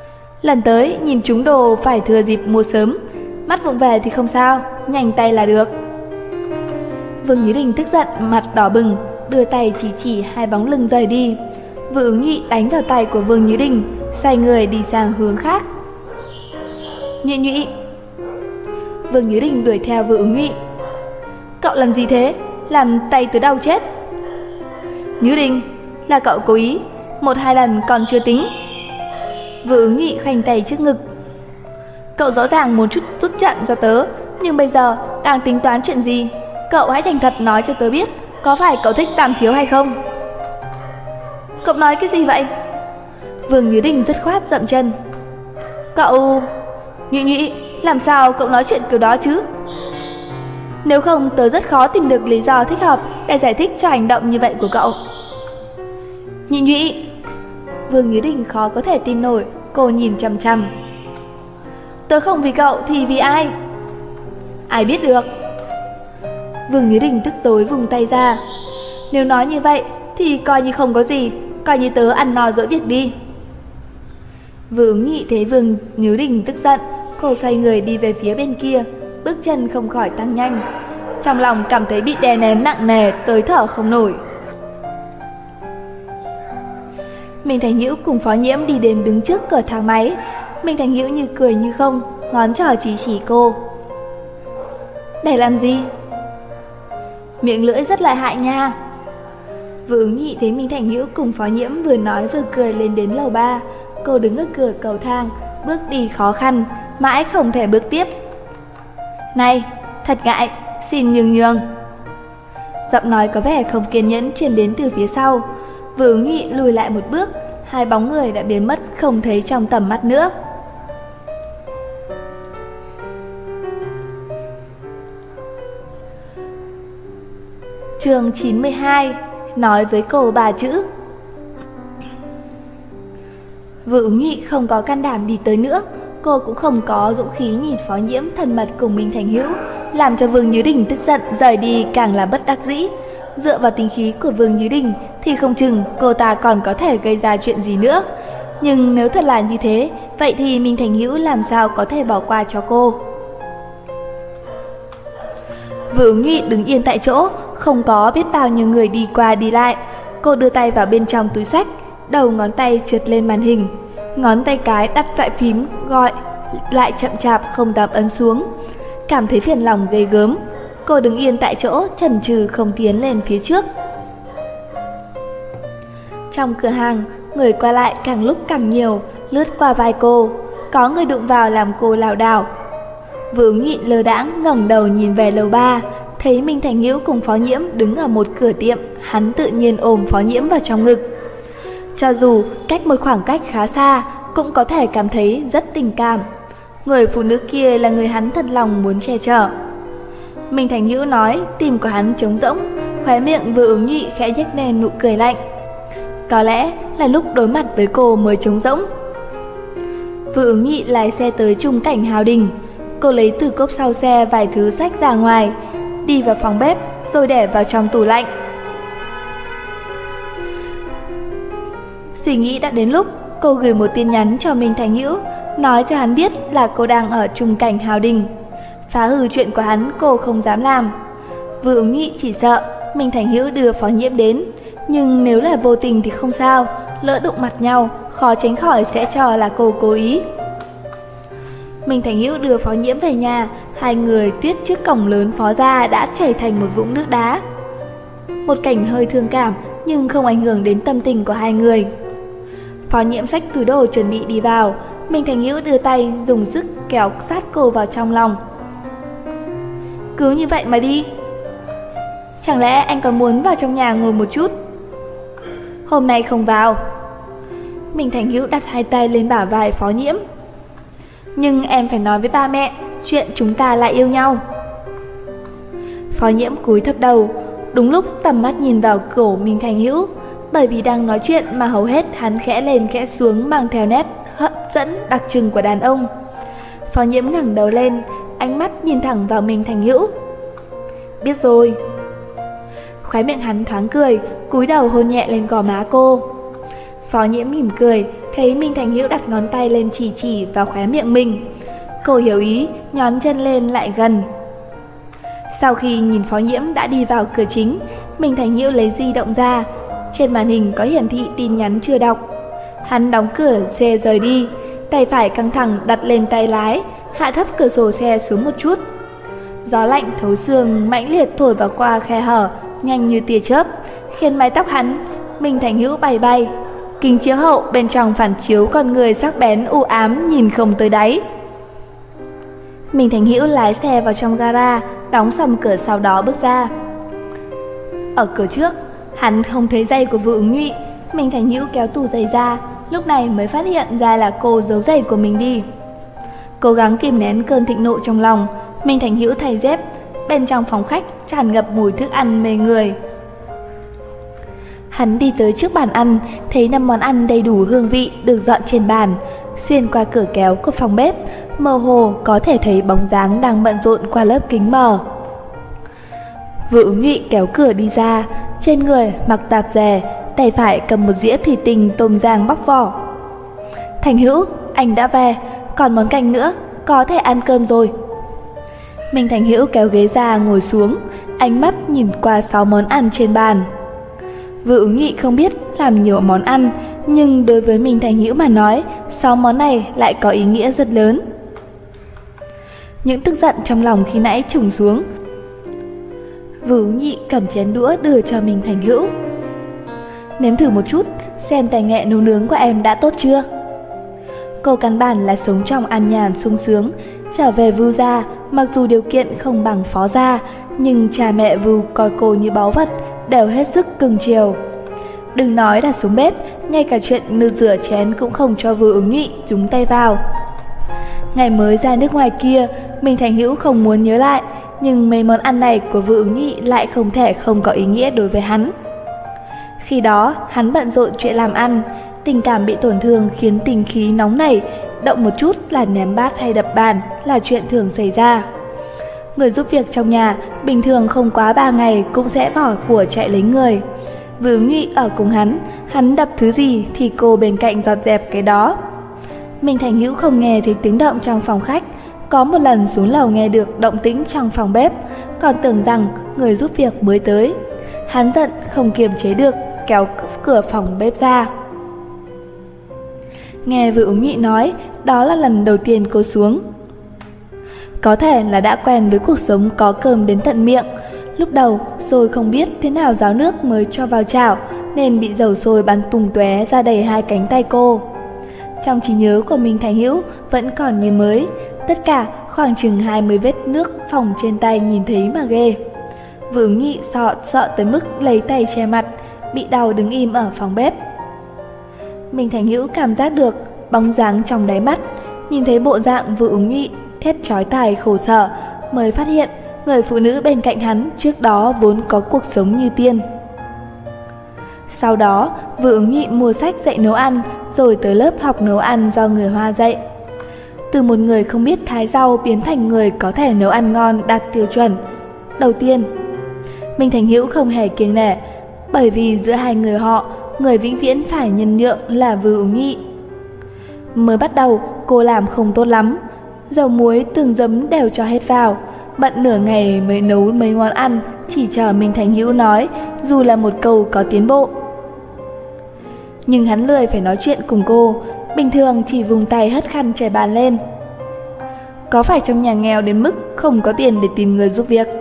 Lần tới nhìn trúng đồ phải thừa dịp mua sớm, mắt vụng về thì không sao, nhanh tay là được. Vương Nhữ Đình tức giận, mặt đỏ bừng, đưa tay chỉ hai bóng lưng rời đi. Vương Ứng Nhụy đánh vào tay của Vương Nhữ Đình, xoay người đi sang hướng khác. Nhụy Nhụy! Vương Nhữ Đình đuổi theo Vương Ứng Nhụy. Cậu làm gì thế? Làm tay tớ đau chết. Nhữ Đình, là cậu cố ý, 1-2 lần còn chưa tính. Vương Ứng Nhụy khoanh tay trước ngực. Cậu rõ ràng muốn rút trận cho tớ, nhưng bây giờ đang tính toán chuyện gì? Cậu hãy thành thật nói cho tớ biết, có phải cậu thích Tam Thiếu hay không? Cậu nói cái gì vậy? Vương Nhữ Đình dứt khoát dậm chân. Cậu... Nhụy Nhụy, làm sao cậu nói chuyện kiểu đó chứ? Nếu không tớ rất khó tìm được lý do thích hợp để giải thích cho hành động như vậy của cậu. Nhụy Nhụy! Vương Nhữ Đình khó có thể tin nổi, cô nhìn chằm chằm. Tớ không vì cậu thì vì ai? Ai biết được. Vương Nhữ Đình tức tối vùng tay ra. Nếu nói như vậy thì coi như không có gì, coi như tớ ăn no dỗi việc đi. Vương Ứng Nhụy thấy Vương Nhữ Đình tức giận, cô xoay người đi về phía bên kia, bước chân không khỏi tăng nhanh. Trong lòng cảm thấy bị đè nén nặng nề tới thở không nổi. Minh Thành Hữu cùng Phó Nhiễm đi đến đứng trước cửa thang máy. Minh Thành Hữu như cười như không, ngón trỏ chỉ cô. Để làm gì? Miệng lưỡi rất lợi hại nha. Vương Ứng Nhụy thấy Minh Thành Hữu cùng Phó Nhiễm vừa nói vừa cười lên đến lầu 3. Cô đứng ở cửa cầu thang, bước đi khó khăn, mãi không thể bước tiếp. Này, thật ngại, xin nhường nhường. Giọng nói có vẻ không kiên nhẫn truyền đến từ phía sau. Vương Ứng Nhụy lùi lại một bước, hai bóng người đã biến mất không thấy trong tầm mắt nữa. Chương 92. Nói với cô 3 chữ. Vương Ứng Nhụy không có can đảm đi tới nữa. Cô cũng không có dũng khí nhìn Phó Nhiễm thân mật cùng Minh Thành Hữu, làm cho Vương Nhữ Đình tức giận rời đi càng là bất đắc dĩ. Dựa vào tính khí của Vương Nhữ Đình thì không chừng cô ta còn có thể gây ra chuyện gì nữa. Nhưng nếu thật là như thế, vậy thì Minh Thành Hữu làm sao có thể bỏ qua cho cô? Vương Ứng Nhụy đứng yên tại chỗ, không có biết bao nhiêu người đi qua đi lại. Cô đưa tay vào bên trong túi xách, đầu ngón tay trượt lên màn hình. Ngón tay cái đặt tại phím gọi lại chậm chạp không dám ấn xuống. Cảm thấy phiền lòng ghê gớm, cô đứng yên tại chỗ chần chừ không tiến lên phía trước. Trong cửa hàng, người qua lại càng lúc càng nhiều, lướt qua vai cô. Có người đụng vào làm cô lảo đảo. Vương Ứng Nhụy lơ đãng ngẩng đầu nhìn về lầu 3, thấy Minh Thành Hữu cùng Phó Nhiễm đứng ở một cửa tiệm. Hắn tự nhiên ôm Phó Nhiễm vào trong ngực. Cho dù cách một khoảng cách khá xa, cũng có thể cảm thấy rất tình cảm. Người phụ nữ kia là người hắn thật lòng muốn che chở. Minh Thành Hữu nói tim của hắn trống rỗng, khóe miệng Vương Ứng Nhụy khẽ nhếch lên nụ cười lạnh. Có lẽ là lúc đối mặt với cô mới trống rỗng. Vương Ứng Nhụy lái xe tới trung cảnh Hào Đình. Cô lấy từ cốp sau xe vài thứ xách ra ngoài, đi vào phòng bếp rồi để vào trong tủ lạnh. Suy nghĩ đã đến lúc cô gửi một tin nhắn cho Minh Thành Hữu, nói cho hắn biết là cô đang ở trung cảnh Hào Đình. Phá hư chuyện của hắn cô không dám làm. Vương Ứng Nhụy chỉ sợ Minh Thành Hữu đưa Phó Nhiễm đến, nhưng nếu là vô tình thì không sao, lỡ đụng mặt nhau khó tránh khỏi sẽ cho là cô cố ý. Minh Thành Hữu đưa Phó Nhiễm về nhà, hai người tuyết trước cổng lớn Phó gia đã chảy thành một vũng nước đá. Một cảnh hơi thương cảm nhưng không ảnh hưởng đến tâm tình của hai người. Phó Nhiễm xách túi đồ chuẩn bị đi vào, Minh Thành Hữu đưa tay dùng sức kéo sát cô vào trong lòng. Cứ như vậy mà đi. Chẳng lẽ anh còn muốn vào trong nhà ngồi một chút? Hôm nay không vào. Minh Thành Hữu đặt hai tay lên bả vai Phó Nhiễm. Nhưng em phải nói với ba mẹ chuyện chúng ta lại yêu nhau. Phó Nhiễm cúi thấp đầu, đúng lúc tầm mắt nhìn vào cổ Minh Thành Hữu. Bởi vì đang nói chuyện mà hầu hết hắn khẽ lên khẽ xuống mang theo nét hấp dẫn đặc trưng của đàn ông. Phó Nhiễm ngẩng đầu lên, ánh mắt nhìn thẳng vào Minh Thành Hữu. Biết rồi. Khóe miệng hắn thoáng cười, cúi đầu hôn nhẹ lên gò má cô. Phó Nhiễm mỉm cười, thấy Minh Thành Hữu đặt ngón tay lên chỉ vào khóe miệng mình. Cô hiểu ý, nhón chân lên lại gần. Sau khi nhìn Phó Nhiễm đã đi vào cửa chính, Minh Thành Hữu lấy di động ra. Trên màn hình có hiển thị tin nhắn chưa đọc. Hắn đóng cửa xe rời đi, tay phải căng thẳng đặt lên tay lái, hạ thấp cửa sổ xe xuống một chút. Gió lạnh thấu xương mãnh liệt thổi vào qua khe hở, nhanh như tia chớp, khiến mái tóc hắn, Minh Thành Hữu bay. Kính chiếu hậu bên trong phản chiếu con người sắc bén u ám nhìn không tới đáy. Minh Thành Hữu lái xe vào trong gara, đóng sầm cửa sau đó bước ra. Ở cửa trước, hắn không thấy giày của Vưu Ứng Nhụy. Minh Thành Hữu kéo tủ giày ra, lúc này mới phát hiện ra là cô giấu giày của mình đi. Cố gắng kìm nén cơn thịnh nộ trong lòng, Minh Thành Hữu thay dép. Bên trong phòng khách tràn ngập mùi thức ăn mê người. Hắn đi tới trước bàn ăn, thấy 5 món ăn đầy đủ hương vị được dọn trên bàn. Xuyên qua cửa kéo của phòng bếp, mơ hồ có thể thấy bóng dáng đang bận rộn qua lớp kính mờ. Vưu Ứng Nhụy kéo cửa đi ra, trên người mặc tạp dề, tay phải cầm một dĩa thủy tinh tôm rang bóc vỏ. Thành Hữu, anh đã về, còn món canh nữa, có thể ăn cơm rồi. Minh Thành Hữu kéo ghế ra ngồi xuống, ánh mắt nhìn qua 6 món ăn trên bàn. Vưu Ứng Nhụy không biết làm nhiều món ăn, nhưng đối với Minh Thành Hữu mà nói, 6 món này lại có ý nghĩa rất lớn. Những tức giận trong lòng khi nãy trùng xuống. Vưu Ứng Nhụy cầm chén đũa đưa cho Minh Thành Hữu. Nếm thử một chút, xem tay nghệ nấu nướng của em đã tốt chưa. Cô căn bản là sống trong an nhàn sung sướng. Trở về Vưu gia, mặc dù điều kiện không bằng Phó gia, nhưng cha mẹ Vưu coi cô như báu vật, đều hết sức cưng chiều. Đừng nói là xuống bếp, ngay cả chuyện nước rửa chén cũng không cho Vưu Ứng Nhụy nhúng tay vào. Ngày mới ra nước ngoài kia, Minh Thành Hữu không muốn nhớ lại, nhưng mấy món ăn này của Vưu Ứng Nhụy lại không thể không có ý nghĩa đối với hắn. Khi đó, hắn bận rộn chuyện làm ăn, tình cảm bị tổn thương khiến tình khí nóng nảy, động một chút là ném bát hay đập bàn là chuyện thường xảy ra. Người giúp việc trong nhà bình thường không quá 3 ngày cũng sẽ bỏ của chạy lấy người. Vưu Ứng Nhụy ở cùng hắn đập thứ gì thì cô bên cạnh dọn dẹp cái đó. Minh Thành Hữu không nghe thấy tiếng động trong phòng khách, có một lần xuống lầu nghe được động tĩnh trong phòng bếp, còn tưởng rằng người giúp việc mới tới. Hắn giận không kiềm chế được, kéo cửa phòng bếp ra. Nghe Vưu Ứng Nhụy nói, đó là lần đầu tiên cô xuống. Có thể là đã quen với cuộc sống có cơm đến tận miệng. Lúc đầu sôi không biết thế nào ráo nước mới cho vào chảo, nên bị dầu sôi bắn tung tóe ra đầy 2 cánh tay cô. Trong trí nhớ của Minh Thành Hữu vẫn còn như mới, tất cả khoảng chừng 20 vết nước phồng trên tay nhìn thấy mà ghê. Vưu Ứng Nhụy sợ tới mức lấy tay che mặt, bị đau đứng im ở phòng bếp. Minh Thành Hữu cảm giác được bóng dáng trong đáy mắt, nhìn thấy bộ dạng Vưu Ứng Nhụy thét chói tai khổ sở, mới phát hiện người phụ nữ bên cạnh hắn trước đó vốn có cuộc sống như tiên. Sau đó, Vưu Ứng Nhụy mua sách dạy nấu ăn, rồi tới lớp học nấu ăn do người Hoa dạy. Từ một người không biết thái rau biến thành người có thể nấu ăn ngon đạt tiêu chuẩn. Đầu tiên, Minh Thành Hữu không hề kiêng nể, bởi vì giữa hai người họ, người vĩnh viễn phải nhân nhượng là Vưu Ứng Nhụy. Mới bắt đầu, cô làm không tốt lắm, dầu muối tương giấm đều cho hết vào, bận nửa ngày mới nấu mấy món ăn, chỉ chờ Minh Thành Hữu nói, dù là một câu có tiến bộ. Nhưng hắn lười phải nói chuyện cùng cô, bình thường chỉ vùng tay hất khăn chải bàn lên. Có phải trong nhà nghèo đến mức không có tiền để tìm người giúp việc?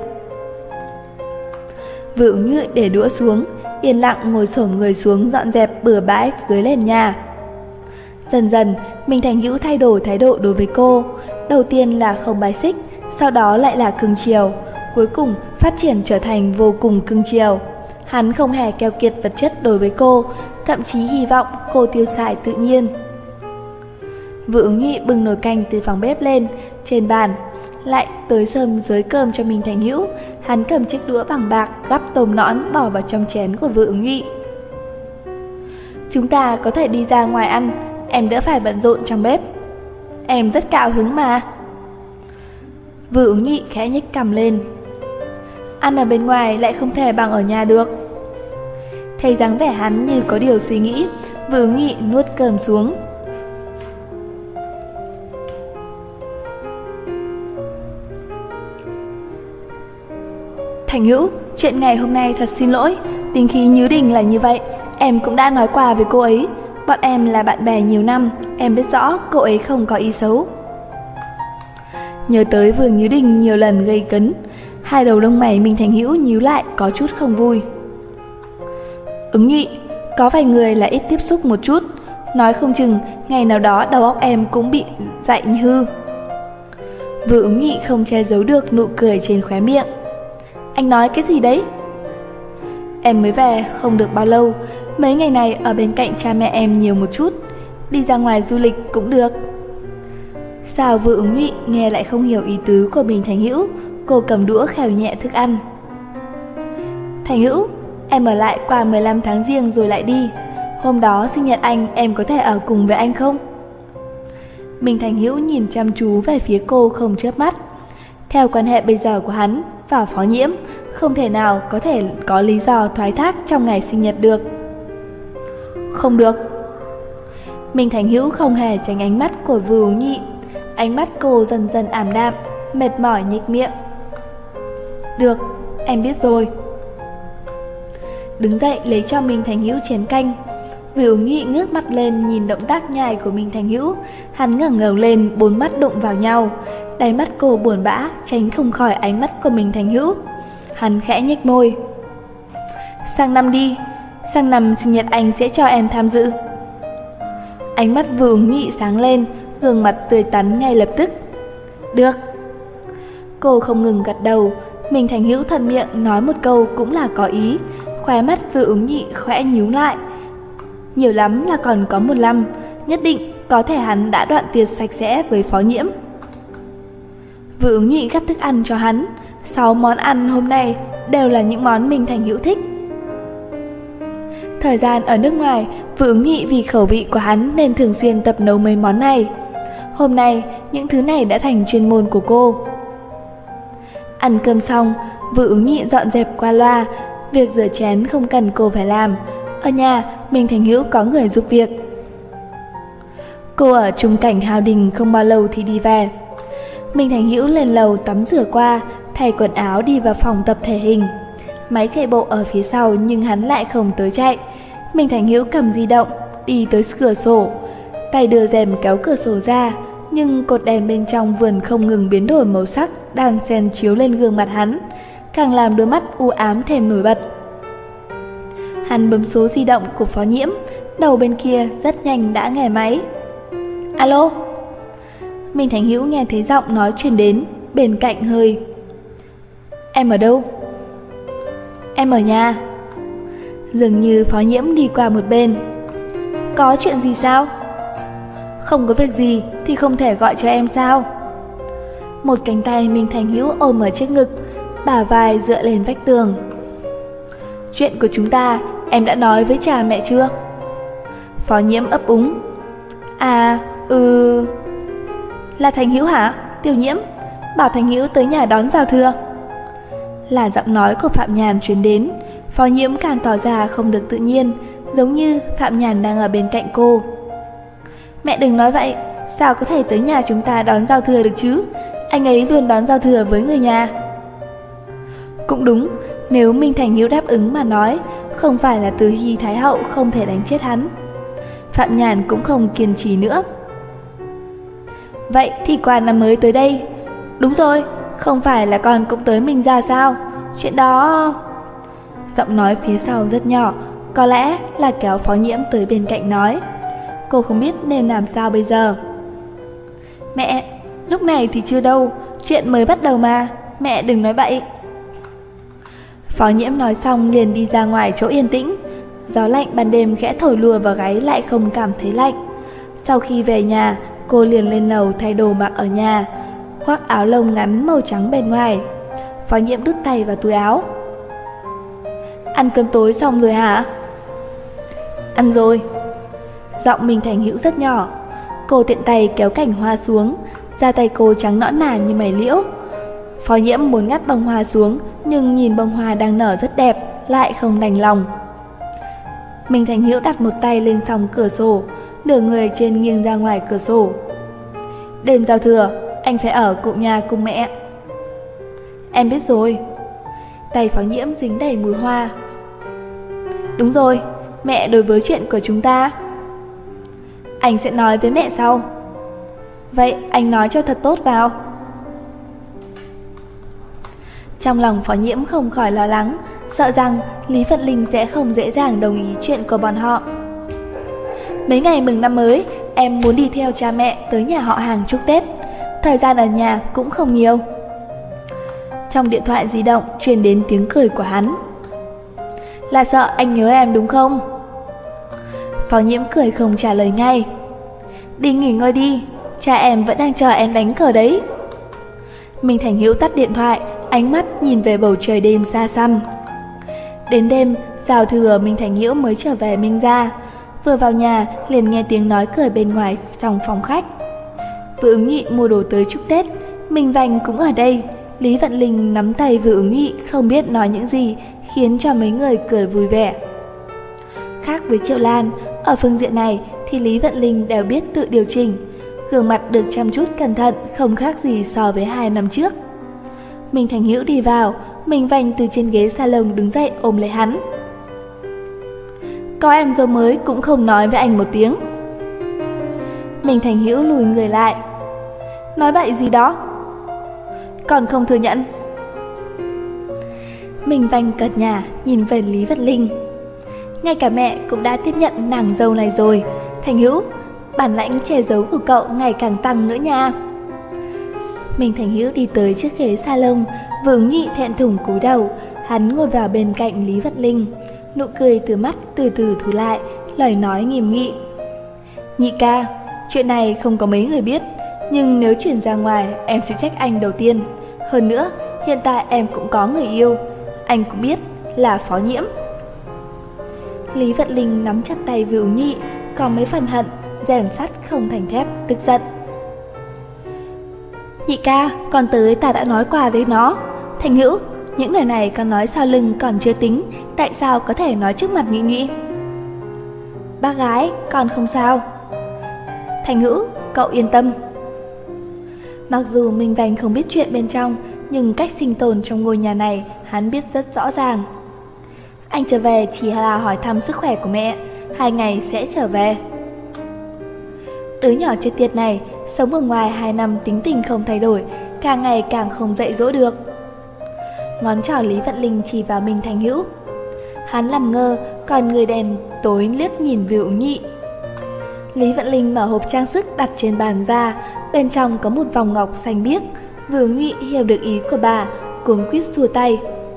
Vưu Ứng Nhụy để đũa xuống, yên lặng ngồi xổm người xuống dọn dẹp bừa bãi dưới nền nhà. Dần dần, Minh Thành Hữu thay đổi thái độ đối với cô, đầu tiên là không bài xích, sau đó lại là cưng chiều, cuối cùng phát triển trở thành vô cùng cưng chiều. Hắn không hề keo kiệt vật chất đối với cô, thậm chí hy vọng cô tiêu xài tự nhiên. Vưu Ứng Nhụy bưng nồi canh từ phòng bếp lên, trên bàn lại tới sơm dưới cơm cho Minh Thành Hữu. Hắn cầm chiếc đũa bằng bạc gắp tôm nõn bỏ vào trong chén của Vưu Ứng Nhụy. Chúng ta có thể đi ra ngoài ăn, em đỡ phải bận rộn trong bếp. Em rất cao hứng mà. Vưu Ứng Nhụy khẽ nhếch cằm lên. Ăn ở bên ngoài lại không thể bằng ở nhà được. Thấy dáng vẻ hắn như có điều suy nghĩ, Vưu Ứng Nhụy nuốt cơm xuống. Thành Hữu, chuyện ngày hôm nay thật xin lỗi, tính khí Nhứ Đình là như vậy, em cũng đã nói qua với cô ấy. Bọn em là bạn bè nhiều năm, em biết rõ cô ấy không có ý xấu. Nhớ tới Vương Nhứ Đình nhiều lần gây cấn, hai đầu lông mày Minh Thành Hữu nhíu lại có chút không vui. Ứng Nhụy, có vài người là ít tiếp xúc một chút, nói không chừng ngày nào đó đầu óc em cũng bị dạy hư. Vương Ứng Nhụy không che giấu được nụ cười trên khóe miệng. Anh nói cái gì đấy? Em mới về không được bao lâu, mấy ngày này ở bên cạnh cha mẹ em nhiều một chút, đi ra ngoài du lịch cũng được. Sao Vương Ứng Nhụy nghe lại không hiểu ý tứ của Minh Thành Hữu? Cô cầm đũa khèo nhẹ thức ăn. Thành Hữu, em ở lại qua 15 tháng Giêng rồi lại đi. Hôm đó sinh nhật anh, em có thể ở cùng với anh không? Minh Thành Hữu nhìn chăm chú về phía cô không chớp mắt. Theo quan hệ bây giờ của hắn và Phó Nhiễm, không thể nào có thể có lý do thoái thác trong ngày sinh nhật được. Không được. Minh Thành Hữu không hề tránh ánh mắt của Vương Ứng Nhụy. Ánh mắt cô dần dần ảm đạm, mệt mỏi nhếch miệng. Được, em biết rồi. Đứng dậy lấy cho Minh Thành Hữu chén canh. Vương Ứng Nhụy ngước mắt lên nhìn động tác nhai của Minh Thành Hữu. Hắn ngẩng đầu lên, bốn mắt đụng vào nhau. Đáy mắt cô buồn bã, tránh không khỏi ánh mắt của Minh Thành Hữu. Hắn khẽ nhếch môi. Sang năm đi, sang năm sinh nhật anh sẽ cho em tham dự. Ánh mắt Vương Ứng Nhụy sáng lên, gương mặt tươi tắn ngay lập tức. Được. Cô không ngừng gật đầu. Minh Thành Hữu thuận miệng nói một câu cũng là có ý. Khóe mắt Vương Ứng Nhụy khẽ nhíu lại. Nhiều lắm là còn có một năm, nhất định có thể hắn đã đoạn tiệc sạch sẽ với Phó Nhiễm. Vương Ứng Nhụy gắp thức ăn cho hắn. 6 món ăn hôm nay đều là những món Minh Thành Hữu thích. Thời gian ở nước ngoài, Vương Ứng Nhụy vì khẩu vị của hắn nên thường xuyên tập nấu mấy món này. Hôm nay, những thứ này đã thành chuyên môn của cô. Ăn cơm xong, Vương Ứng Nhụy dọn dẹp qua loa. Việc rửa chén không cần cô phải làm. Ở nhà, Minh Thành Hữu có người giúp việc. Cô ở chung cảnh Hào Đình không bao lâu thì đi về. Minh Thành Hữu lên lầu tắm rửa qua, thay quần áo đi vào phòng tập thể hình. Máy chạy bộ ở phía sau nhưng hắn lại không tới chạy. Minh Thành Hữu cầm di động, đi tới cửa sổ. Tay đưa rèm kéo cửa sổ ra, nhưng cột đèn bên trong vườn không ngừng biến đổi màu sắc, đan xen chiếu lên gương mặt hắn, càng làm đôi mắt u ám thêm nổi bật. Hắn bấm số di động của Phó Nhiễm, đầu bên kia rất nhanh đã nghe máy. Alo. Minh Thành Hữu nghe thấy giọng nói truyền đến, bên cạnh hơi. Em ở đâu? Em ở nhà. Dường như Phó Nhiễm đi qua một bên. Có chuyện gì sao? Không có việc gì thì không thể gọi cho em sao? Một cánh tay Minh Thành Hữu ôm ở trước ngực, bả vai dựa lên vách tường. Chuyện của chúng ta em đã nói với cha mẹ chưa? Phó Nhiễm ấp úng. À, là Thành Hữu hả? Tiểu Nhiễm, bảo Thành Hữu tới nhà đón giao thừa. Là giọng nói của Phạm Nhàn truyền đến. Phó Nhiễm càng tỏ ra không được tự nhiên, giống như Phạm Nhàn đang ở bên cạnh cô. Mẹ đừng nói vậy, sao có thể tới nhà chúng ta đón giao thừa được chứ? Anh ấy luôn đón giao thừa với người nhà. Cũng đúng, nếu Minh Thành Hữu đáp ứng mà nói, không phải là Từ Hy Thái Hậu không thể đánh chết hắn. Phạm Nhàn cũng không kiên trì nữa. Vậy thì qua năm mới tới đây. Đúng rồi, không phải là con cũng tới Minh gia sao? Chuyện đó... Giọng nói phía sau rất nhỏ, có lẽ là kéo Phó Nhiễm tới bên cạnh nói. Cô không biết nên làm sao bây giờ. Mẹ, lúc này thì chưa đâu, chuyện mới bắt đầu mà, mẹ đừng nói bậy. Phó Nhiễm nói xong liền đi ra ngoài chỗ yên tĩnh. Gió lạnh ban đêm khẽ thổi lùa vào gáy lại không cảm thấy lạnh. Sau khi về nhà, cô liền lên lầu thay đồ mặc ở nhà, khoác áo lông ngắn màu trắng bên ngoài. Phó Nhiễm đút tay vào túi áo. Ăn cơm tối xong rồi hả? Ăn rồi. Giọng Minh Thành Hữu rất nhỏ. Cô tiện tay kéo cành hoa xuống, da tay cô trắng nõn nà như mày liễu. Phó Nhiễm muốn ngắt bông hoa xuống, nhưng nhìn bông hoa đang nở rất đẹp, lại không đành lòng. Minh Thành Hữu đặt một tay lên song cửa sổ, nửa người trên nghiêng ra ngoài cửa sổ. Đêm giao thừa, anh phải ở cùng nhà cùng mẹ. Em biết rồi. tay Phó Nhiễm dính đầy mùi hoa. Đúng rồi, mẹ đối với chuyện của chúng ta. Anh sẽ nói với mẹ sau. Vậy anh nói cho thật tốt vào. Trong lòng Phó Nhiễm không khỏi lo lắng, sợ rằng Lý Vận Linh sẽ không dễ dàng đồng ý chuyện của bọn họ. Mấy ngày mừng năm mới, em muốn đi theo cha mẹ tới nhà họ hàng chúc Tết. Thời gian ở nhà cũng không nhiều. Trong điện thoại di động truyền đến tiếng cười của hắn. Là sợ anh nhớ em đúng không? Phó Nhiễm cười không trả lời ngay. Đi nghỉ ngơi đi, cha em vẫn đang chờ em đánh cờ đấy. Minh Thành Hữu tắt điện thoại, ánh mắt nhìn về bầu trời đêm xa xăm. Đến đêm, giao thừa Minh Thành Hữu mới trở về Minh gia. Vừa vào nhà liền nghe tiếng nói cười bên ngoài trong phòng khách. Vừa Ứng Nhị mua đồ tới chúc Tết, Minh Vành cũng ở đây. Lý Vận Linh nắm tay Vừa Ứng Nhị không biết nói những gì, khiến cho mấy người cười vui vẻ. Khác với Triệu Lan, ở phương diện này thì Lý Vận Linh đều biết tự điều chỉnh. Gương mặt được chăm chút cẩn thận, không khác gì so với 2 năm trước. Minh Thành Hữu đi vào, Minh Vành từ trên ghế salon đứng dậy ôm lấy hắn. Có em dâu mới cũng không nói với anh một tiếng. Minh Thành Hữu lùi người lại. Nói bậy gì đó? Còn không thừa nhận. Minh Vành cợt nhả nhìn về Lý Vận Linh. Ngay cả mẹ cũng đã tiếp nhận nàng dâu này rồi. Thành Hữu, bản lãnh che giấu của cậu ngày càng tăng nữa nha. Minh Thành Hữu đi tới chiếc ghế salon, Vừa Ứng Nhị thẹn thùng cúi đầu. Hắn ngồi vào bên cạnh Lý Vận Linh, nụ cười từ mắt từ từ thu lại, lời nói nghiêm nghị. Nhị ca, chuyện này không có mấy người biết, nhưng nếu chuyển ra ngoài em sẽ trách anh đầu tiên. Hơn nữa, hiện tại em cũng có người yêu, anh cũng biết là Phó Nhiễm. Lý Vận Linh nắm chặt tay Vừa Ứng Nhị, có mấy phần hận, rèn sắt không thành thép, tức giận. Nhị ca, còn tới ta đã nói qua với nó. Thành Hữu, những lời này con nói sau lưng còn chưa tính, tại sao có thể nói trước mặt Nhị Nhị? Bác gái, con không sao. Thành Hữu, cậu yên tâm. Mặc dù Minh Vành không biết chuyện bên trong, nhưng cách sinh tồn trong ngôi nhà này hắn biết rất rõ ràng. Anh trở về chỉ là hỏi thăm sức khỏe của mẹ, 2 ngày sẽ trở về. Đứa nhỏ chết tiệt này, sống ở ngoài 2 năm tính tình không thay đổi, càng ngày càng không dạy dỗ được. Ngón trỏ Lý Vận Linh chỉ vào Minh Thành Hữu. Hắn làm ngơ, còn người đèn tối liếc nhìn Vừa Ứng Nhị. Lý Vận Linh mở hộp trang sức đặt trên bàn ra, bên trong có một vòng ngọc xanh biếc. Vừa Ứng Nhị hiểu được ý của bà, cuống quýt xua tay.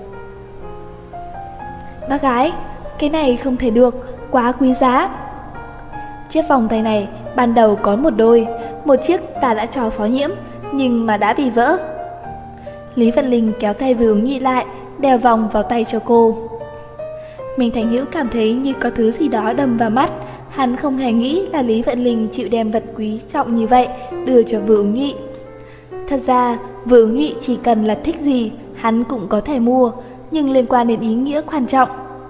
Bác gái, cái này không thể được, quá quý giá. Chiếc vòng tay này ban đầu có một đôi, một chiếc ta đã cho Phó Nhiễm, nhưng mà đã bị vỡ. Lý Vận Linh kéo tay Vừa Ứng Nhị lại, đeo vòng vào tay cho cô. Minh Thành Hữu cảm thấy như có thứ gì đó đâm vào mắt. Hắn không hề nghĩ là Lý Vận Linh chịu đem vật quý trọng như vậy đưa cho Vừa Ứng Nhị. Thật ra, Vừa Ứng Nhị chỉ cần là thích gì, hắn cũng có thể mua, nhưng liên quan đến ý nghĩa quan trọng.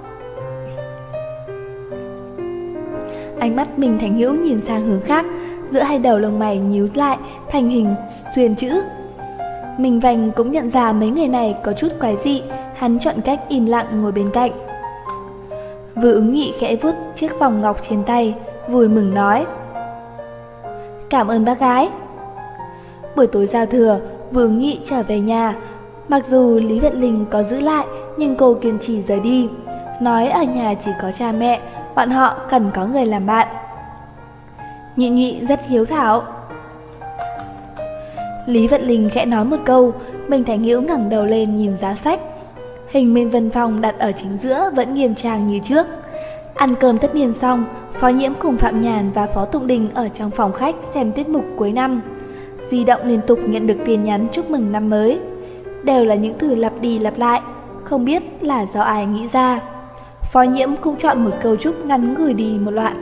Ánh mắt Minh Thành Hữu nhìn sang hướng khác, giữa hai đầu lông mày nhíu lại thành hình xuyên chữ. Minh Vành cũng nhận ra mấy người này có chút quái dị, hắn chọn cách im lặng ngồi bên cạnh. Vừa Ứng Nhị khẽ vuốt chiếc vòng ngọc trên tay, vui mừng nói. Cảm ơn bác gái. Buổi tối giao thừa, Vừa Ứng Nhị trở về nhà. Mặc dù Lý Vận Linh có giữ lại, nhưng cô kiên trì rời đi, nói ở nhà chỉ có cha mẹ, bọn họ cần có người làm bạn. Nhị Nhị rất hiếu thảo. Lý Vận Linh khẽ nói một câu, Minh Thành Hữu ngẩng đầu lên nhìn giá sách. Hình Minh Vân Phong đặt ở chính giữa vẫn nghiêm trang như trước. Ăn cơm tất niên xong, Phó Nhiễm cùng Phạm Nhàn và Phó Tụng Đình ở trong phòng khách xem tiết mục cuối năm. Di động liên tục nhận được tin nhắn chúc mừng năm mới. Đều là những từ lặp đi lặp lại, không biết là do ai nghĩ ra. Phó Nhiễm cũng chọn một câu chúc ngắn gửi đi một loạt.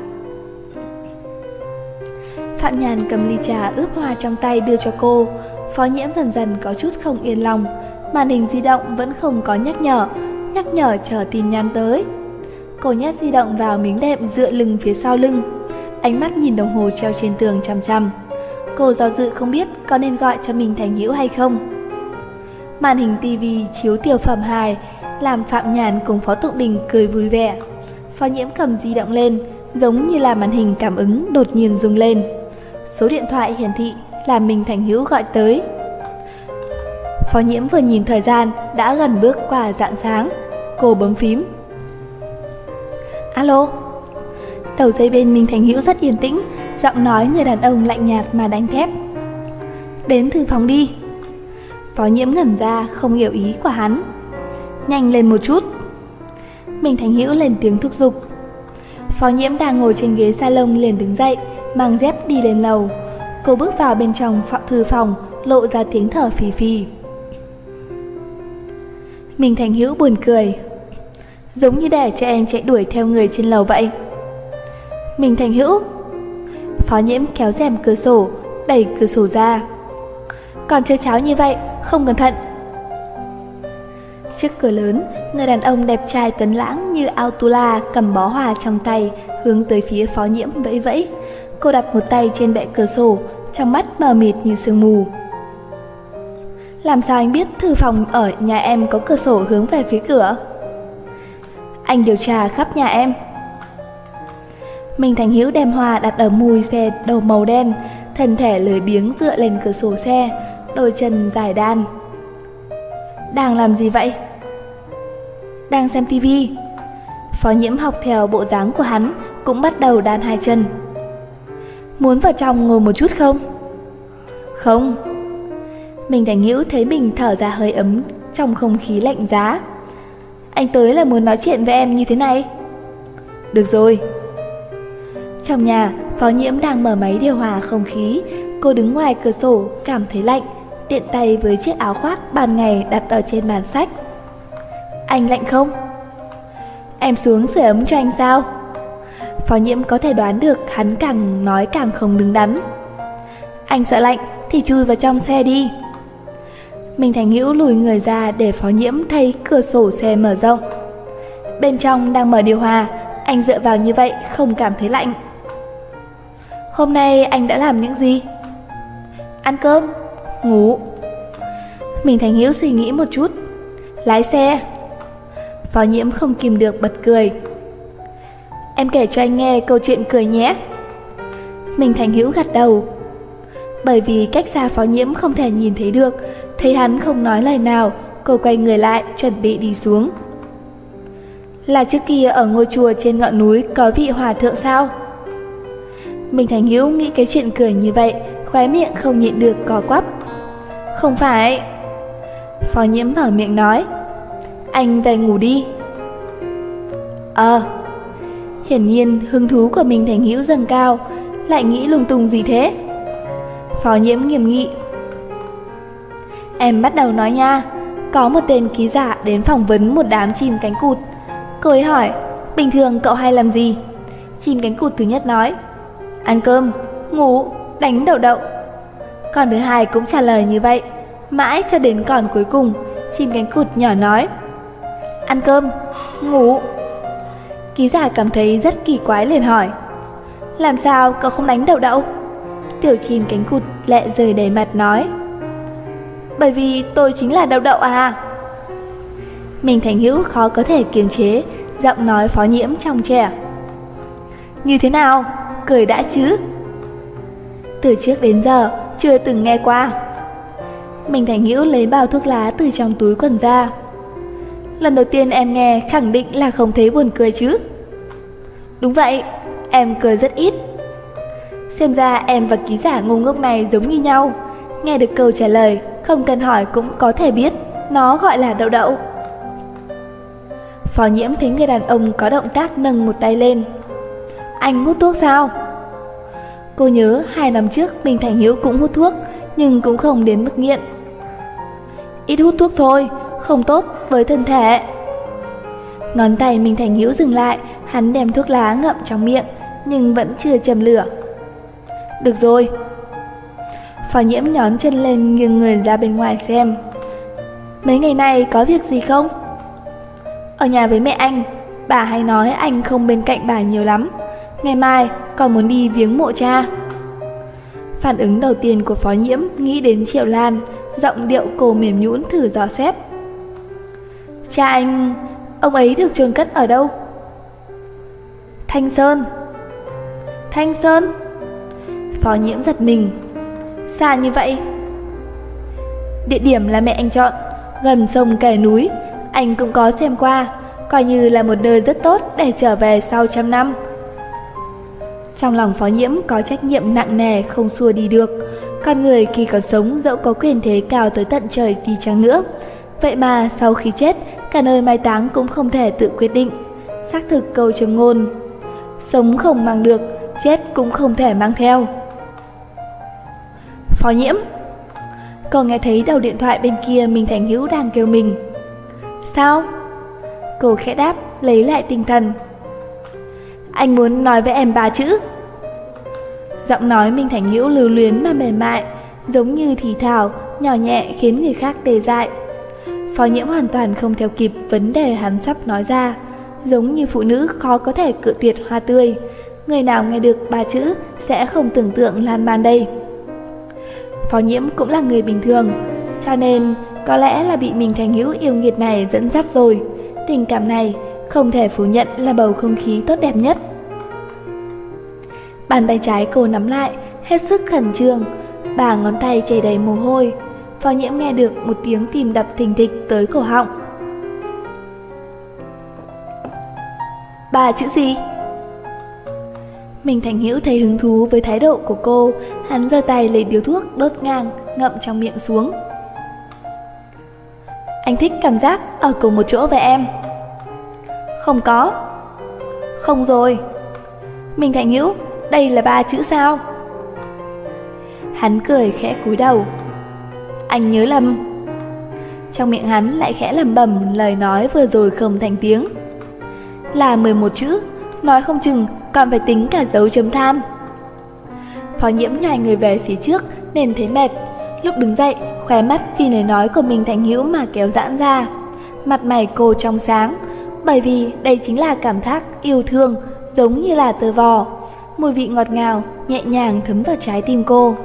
Phạm Nhàn cầm ly trà ướp hoa trong tay đưa cho cô. Phó Nhiễm dần dần có chút không yên lòng. Màn hình di động vẫn không có nhắc nhở chờ tin nhắn tới. Cô nhét di động vào miếng đệm dựa lưng phía sau lưng, ánh mắt nhìn đồng hồ treo trên tường chằm chằm. Cô do dự không biết có nên gọi cho Minh Thành Hữu hay không. Màn hình tivi chiếu tiểu phẩm hài, làm Phạm Nhàn cùng Phó Tụng Đình cười vui vẻ. Phó Nhiễm cầm di động lên, giống như là màn hình cảm ứng đột nhiên rung lên. Số điện thoại hiển thị là Minh Thành Hữu gọi tới. Phó Nhiễm vừa nhìn thời gian đã gần bước qua rạng sáng. Cô bấm phím. Alo. Đầu dây bên Minh Thành Hữu rất yên tĩnh, giọng nói người đàn ông lạnh nhạt mà đánh thép. Đến thư phòng đi. Phó Nhiễm ngẩn ra không hiểu ý của hắn. Nhanh lên một chút. Minh Thành Hữu lên tiếng thúc giục. Phó Nhiễm đang ngồi trên ghế salon liền đứng dậy, mang dép đi lên lầu. Cô bước vào bên trong thư phòng, lộ ra tiếng thở phì phì. Minh Thành Hữu buồn cười. Giống như để cho em chạy đuổi theo người trên lầu vậy. Minh Thành Hữu. Phó Nhiễm kéo rèm cửa sổ, đẩy cửa sổ ra. Còn chơi cháo như vậy, không cẩn thận. Trước cửa lớn, người đàn ông đẹp trai tuấn lãng như Autula cầm bó hoa trong tay, hướng tới phía Phó Nhiễm vẫy vẫy. Cô đặt một tay trên bệ cửa sổ, trong mắt mờ mịt như sương mù. Làm sao anh biết thư phòng ở nhà em có cửa sổ hướng về phía cửa? Anh điều tra khắp nhà em. Minh Thành Hữu đem hoa đặt ở mui xe đầu màu đen, thân thể lười biếng dựa lên cửa sổ xe, đôi chân dài đan. Đang làm gì vậy? Đang xem tivi. Phó Nhiễm học theo bộ dáng của hắn, cũng bắt đầu đan hai chân. Muốn vào trong ngồi một chút không? Không. Minh Thành Hữu thấy mình thở ra hơi ấm trong không khí lạnh giá. Anh tới là muốn nói chuyện với em như thế này. Được rồi. Trong nhà, Phó Nhiễm đang mở máy điều hòa không khí. Cô đứng ngoài cửa sổ, cảm thấy lạnh, tiện tay với chiếc áo khoác ban ngày đặt ở trên bàn sách. Anh lạnh không? Em xuống sưởi ấm cho anh sao? Phó Nhiễm có thể đoán được hắn càng nói càng không đứng đắn. Anh sợ lạnh thì chui vào trong xe đi. Minh Thành Hữu lùi người ra để Phó Nhiễm thấy cửa sổ xe mở rộng. Bên trong đang mở điều hòa, anh dựa vào như vậy không cảm thấy lạnh. Hôm nay anh đã làm những gì? Ăn cơm, ngủ. Minh Thành Hữu suy nghĩ một chút. Lái xe. Phó Nhiễm không kìm được bật cười. Em kể cho anh nghe câu chuyện cười nhé. Minh Thành Hữu gật đầu. Bởi vì cách xa Phó Nhiễm không thể nhìn thấy được, thấy hắn không nói lời nào, cô quay người lại chuẩn bị đi xuống. Là trước kia ở ngôi chùa trên ngọn núi có vị hòa thượng sao? Minh Thành Hữu nghĩ cái chuyện cười như vậy, khóe miệng không nhịn được co quắp. Không phải. Phó Nhiễm mở miệng nói. Anh về ngủ đi. Hiển nhiên hứng thú của Minh Thành Hữu dâng cao, lại nghĩ lung tung gì thế? Phó Nhiễm nghiêm nghị. Em bắt đầu nói nha. Có một tên ký giả đến phỏng vấn một đám chim cánh cụt. Cô ấy hỏi, bình thường cậu hay làm gì? Chim cánh cụt thứ nhất nói, ăn cơm, ngủ, đánh đậu đậu. Con thứ hai cũng trả lời như vậy. Mãi cho đến con cuối cùng, chim cánh cụt nhỏ nói, ăn cơm, ngủ. Ký giả cảm thấy rất kỳ quái liền hỏi, làm sao cậu không đánh đậu đậu? Tiểu chim cánh cụt lệ rơi đầy mặt nói, bởi vì tôi chính là đậu đậu à. Minh Thành Hữu khó có thể kiềm chế, giọng nói Phó Nhiễm trong trẻ. Như thế nào? Cười đã chứ? Từ trước đến giờ chưa từng nghe qua. Minh Thành Hữu lấy bao thuốc lá từ trong túi quần ra. Lần đầu tiên em nghe, khẳng định là không thấy buồn cười chứ? Đúng vậy, em cười rất ít. Xem ra em và ký giả ngu ngốc này giống như nhau. Nghe được câu trả lời, không cần hỏi cũng có thể biết nó gọi là đậu đậu. Phó Nhiễm thấy người đàn ông có động tác nâng một tay lên. Anh hút thuốc sao? Cô nhớ 2 năm trước Minh Thành Hữu cũng hút thuốc, nhưng cũng không đến mức nghiện. Ít hút thuốc thôi, không tốt với thân thể. Ngón tay Minh Thành Hữu dừng lại, hắn đem thuốc lá ngậm trong miệng, nhưng vẫn chưa châm lửa. Được rồi. Phó Nhiễm nhón chân lên nghiêng người ra bên ngoài xem. Mấy ngày này có việc gì không? Ở nhà với mẹ anh, bà hay nói anh không bên cạnh bà nhiều lắm. Ngày mai còn muốn đi viếng mộ cha. Phản ứng đầu tiên của Phó Nhiễm nghĩ đến Triệu Lan, giọng điệu cô mềm nhũn thử dò xét. Cha anh, ông ấy được chôn cất ở đâu? Thanh Sơn. Thanh Sơn? Phó Nhiễm giật mình. Xa như vậy? Địa điểm là mẹ anh chọn, gần sông kề núi, anh cũng có xem qua, coi như là một nơi rất tốt để trở về sau 100 năm. Trong lòng Phó Nhiễm có trách nhiệm nặng nề không xua đi được. Con người khi còn sống dẫu có quyền thế cao tới tận trời đi chăng nữa, vậy mà sau khi chết, cả nơi mai táng cũng không thể tự quyết định. Xác thực câu châm ngôn, sống không mang được, chết cũng không thể mang theo. Phó Nhiễm. Cô nghe thấy đầu điện thoại bên kia Minh Thành Hữu đang kêu mình. Sao? Cô khẽ đáp, lấy lại tinh thần. Anh muốn nói với em 3 chữ. Giọng nói Minh Thành Hữu lưu luyến mà mềm mại, giống như thì thào, nhỏ nhẹ khiến người khác tê dại. Phó Nhiễm hoàn toàn không theo kịp vấn đề hắn sắp nói ra, giống như phụ nữ khó có thể cự tuyệt hoa tươi. Người nào nghe được 3 chữ sẽ không tưởng tượng lan man đây. Phó Nhiễm cũng là người bình thường, cho nên có lẽ là bị Minh Thành Hữu yêu nghiệt này dẫn dắt rồi. Tình cảm này không thể phủ nhận là bầu không khí tốt đẹp nhất. Bàn tay trái cô nắm lại, hết sức khẩn trương, 3 ngón tay chảy đầy mồ hôi. Phó Nhiễm nghe được một tiếng tim đập thình thịch tới cổ họng. 3 chữ gì? Minh Thành Hữu thấy hứng thú với thái độ của cô, hắn giơ tay lấy điếu thuốc đốt ngang, ngậm trong miệng xuống. Anh thích cảm giác ở cùng một chỗ với em. Không có. Không rồi. Minh Thành Hữu, đây là 3 chữ sao? Hắn cười khẽ cúi đầu. Anh nhớ lầm. Trong miệng hắn lại khẽ lẩm bẩm lời nói vừa rồi không thành tiếng. Là 11 chữ, nói không chừng còn phải tính cả dấu chấm than. Phó Nhiễm nhòi người về phía trước nên thấy mệt. Lúc đứng dậy, khóe mắt vì lời nói của Minh Thành Hữu mà kéo giãn ra. Mặt mày cô trong sáng, bởi vì đây chính là cảm giác yêu thương, giống như là tơ vò. Mùi vị ngọt ngào, nhẹ nhàng thấm vào trái tim cô.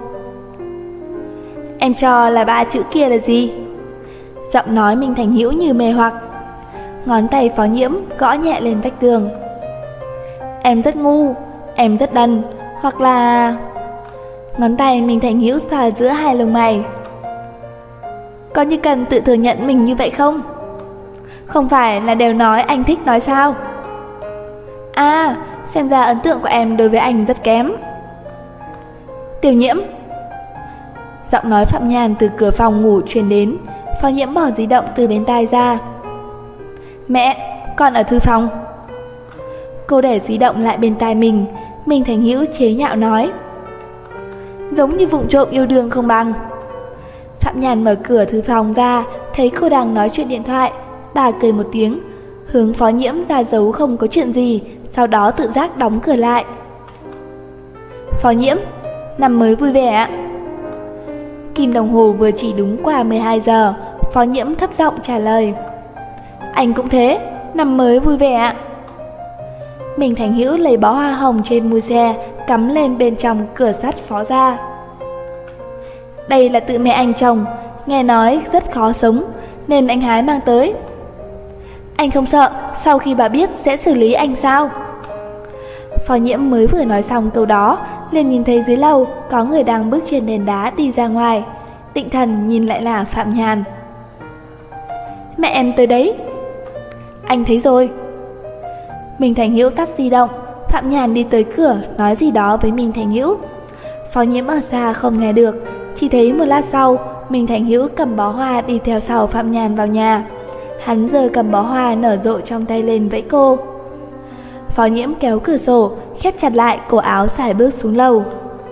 Em cho là 3 chữ kia là gì? Giọng nói Minh Thành Hữu như mê hoặc. Ngón tay Phó Nhiễm gõ nhẹ lên vách tường. Em rất ngu, em rất đần, hoặc là... Ngón tay Minh Thành Hữu xoa giữa hai lông mày. Có như cần tự thừa nhận mình như vậy không? Không phải là đều nói anh thích nói sao? À, xem ra ấn tượng của em đối với anh rất kém. Tiểu Nhiễm. Giọng nói Phạm Nhàn từ cửa phòng ngủ truyền đến. Phó Nhiễm bỏ di động từ bên tai ra. Mẹ, con ở thư phòng. Cô để di động lại bên tai mình. Minh Thành Hữu chế nhạo nói. Giống như vụng trộm yêu đương không bằng. Phạm Nhàn mở cửa thư phòng ra, thấy cô đang nói chuyện điện thoại. Bà cười một tiếng, hướng Phó Nhiễm ra dấu không có chuyện gì, sau đó tự giác đóng cửa lại. Phó Nhiễm, năm mới vui vẻ ạ. Kim đồng hồ vừa chỉ đúng qua 12 giờ. Phó Nhiễm thấp giọng trả lời. Anh cũng thế, năm mới vui vẻ ạ. Minh Thành Hữu lấy bó hoa hồng trên mui xe cắm lên bên trong cửa sắt Phó ra. Đây là tự mẹ anh trồng, nghe nói rất khó sống nên anh hái mang tới. Anh không sợ sau khi bà biết sẽ xử lý anh sao? Phó Nhiễm mới vừa nói xong câu đó, liền nhìn thấy dưới lầu có người đang bước trên nền đá đi ra ngoài. Định thần nhìn lại là Phạm Nhàn. Mẹ em tới đấy. Anh thấy rồi. Minh Thành Hữu tắt di động. Phạm Nhàn đi tới cửa nói gì đó với Minh Thành Hữu. Phó Nhiễm ở xa không nghe được, chỉ thấy một lát sau Minh Thành Hữu cầm bó hoa đi theo sau Phạm Nhàn vào nhà. Hắn giơ cầm bó hoa nở rộ trong tay lên vẫy cô. Phó Nhiễm kéo cửa sổ, khép chặt lại cổ áo xài bước xuống lầu.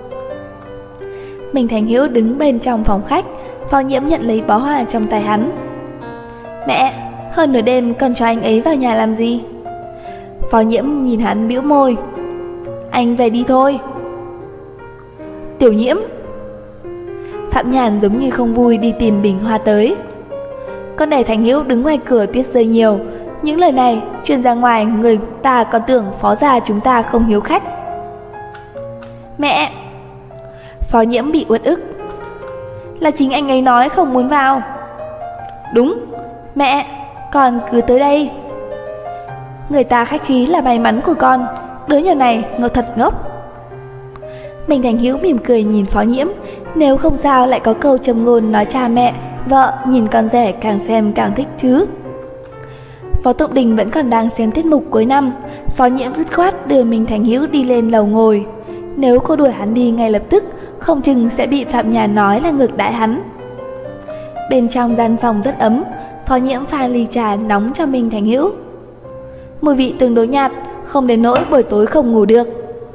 Minh Thành Hữu đứng bên trong phòng khách. Phó Nhiễm nhận lấy bó hoa trong tay hắn. Mẹ, hơn nửa đêm con cho anh ấy vào nhà làm gì? Phó Nhiễm nhìn hắn bĩu môi. Anh về đi thôi. Tiểu Nhiễm. Phạm Nhàn giống như không vui đi tìm bình hoa tới. Con để Thành Hữu đứng ngoài cửa tuyết rơi nhiều. Những lời này truyền ra ngoài, người ta còn tưởng Phó gia chúng ta không hiếu khách. Mẹ. Phó Nhiễm bị uất ức. Là chính anh ấy nói không muốn vào. Đúng, mẹ, con cứ tới đây. Người ta khách khí là may mắn của con, đứa nhỏ này ngốc thật ngốc. Minh Thành Hữu mỉm cười nhìn Phó Nhiễm, nếu không sao lại có câu châm ngôn nói cha mẹ, vợ nhìn con rể càng xem càng thích chứ. Phó Tụng Đình vẫn còn đang xem tiết mục cuối năm, Phó Nhiễm dứt khoát đưa Minh Thành Hữu đi lên lầu ngồi. Nếu cô đuổi hắn đi ngay lập tức, không chừng sẽ bị Phạm Nhà nói là ngược đãi hắn. Bên trong gian phòng rất ấm, Phó Nhiễm pha ly trà nóng cho Minh Thành Hữu. Mùi vị tương đối nhạt, không đến nỗi buổi tối không ngủ được.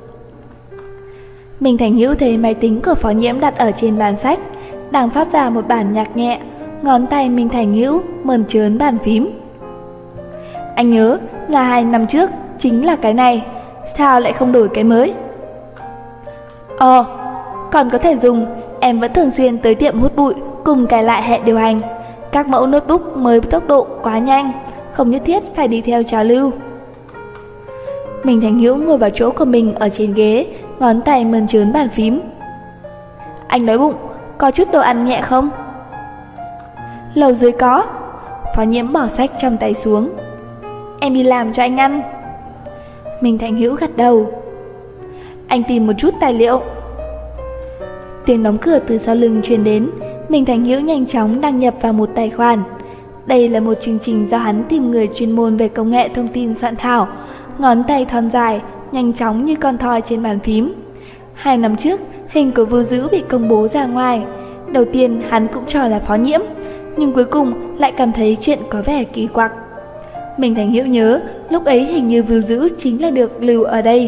Minh Thành Hữu thấy máy tính của Phó Nhiễm đặt ở trên bàn sách, đang phát ra một bản nhạc nhẹ, ngón tay Minh Thành Hữu mơn trớn bàn phím. Anh nhớ là 2 năm trước chính là cái này, sao lại không đổi cái mới? Còn có thể dùng, em vẫn thường xuyên tới tiệm hút bụi cùng cài lại hệ điều hành. Các mẫu notebook mới tốc độ quá nhanh, không nhất thiết phải đi theo trào lưu. Minh Thành Hữu ngồi vào chỗ của mình ở trên ghế, ngón tay mơn trớn bàn phím. Anh đói bụng, có chút đồ ăn nhẹ không? Lầu dưới có. Phó Nhiễm bỏ sách trong tay xuống. Em đi làm cho anh ăn. Minh Thành Hữu gật đầu. Anh tìm một chút tài liệu. Tiếng đóng cửa từ sau lưng truyền đến, Minh Thành Hữu nhanh chóng đăng nhập vào một tài khoản. Đây là một chương trình do hắn tìm người chuyên môn về công nghệ thông tin soạn thảo, ngón tay thon dài, nhanh chóng như con thoi trên bàn phím. 2 năm trước, hình của Vưu Dữ bị công bố ra ngoài. Đầu tiên hắn cũng cho là Phó Nhiễm, nhưng cuối cùng lại cảm thấy chuyện có vẻ kỳ quặc. Minh Thành Hữu nhớ, lúc ấy hình như Vưu Dữ chính là được lưu ở đây.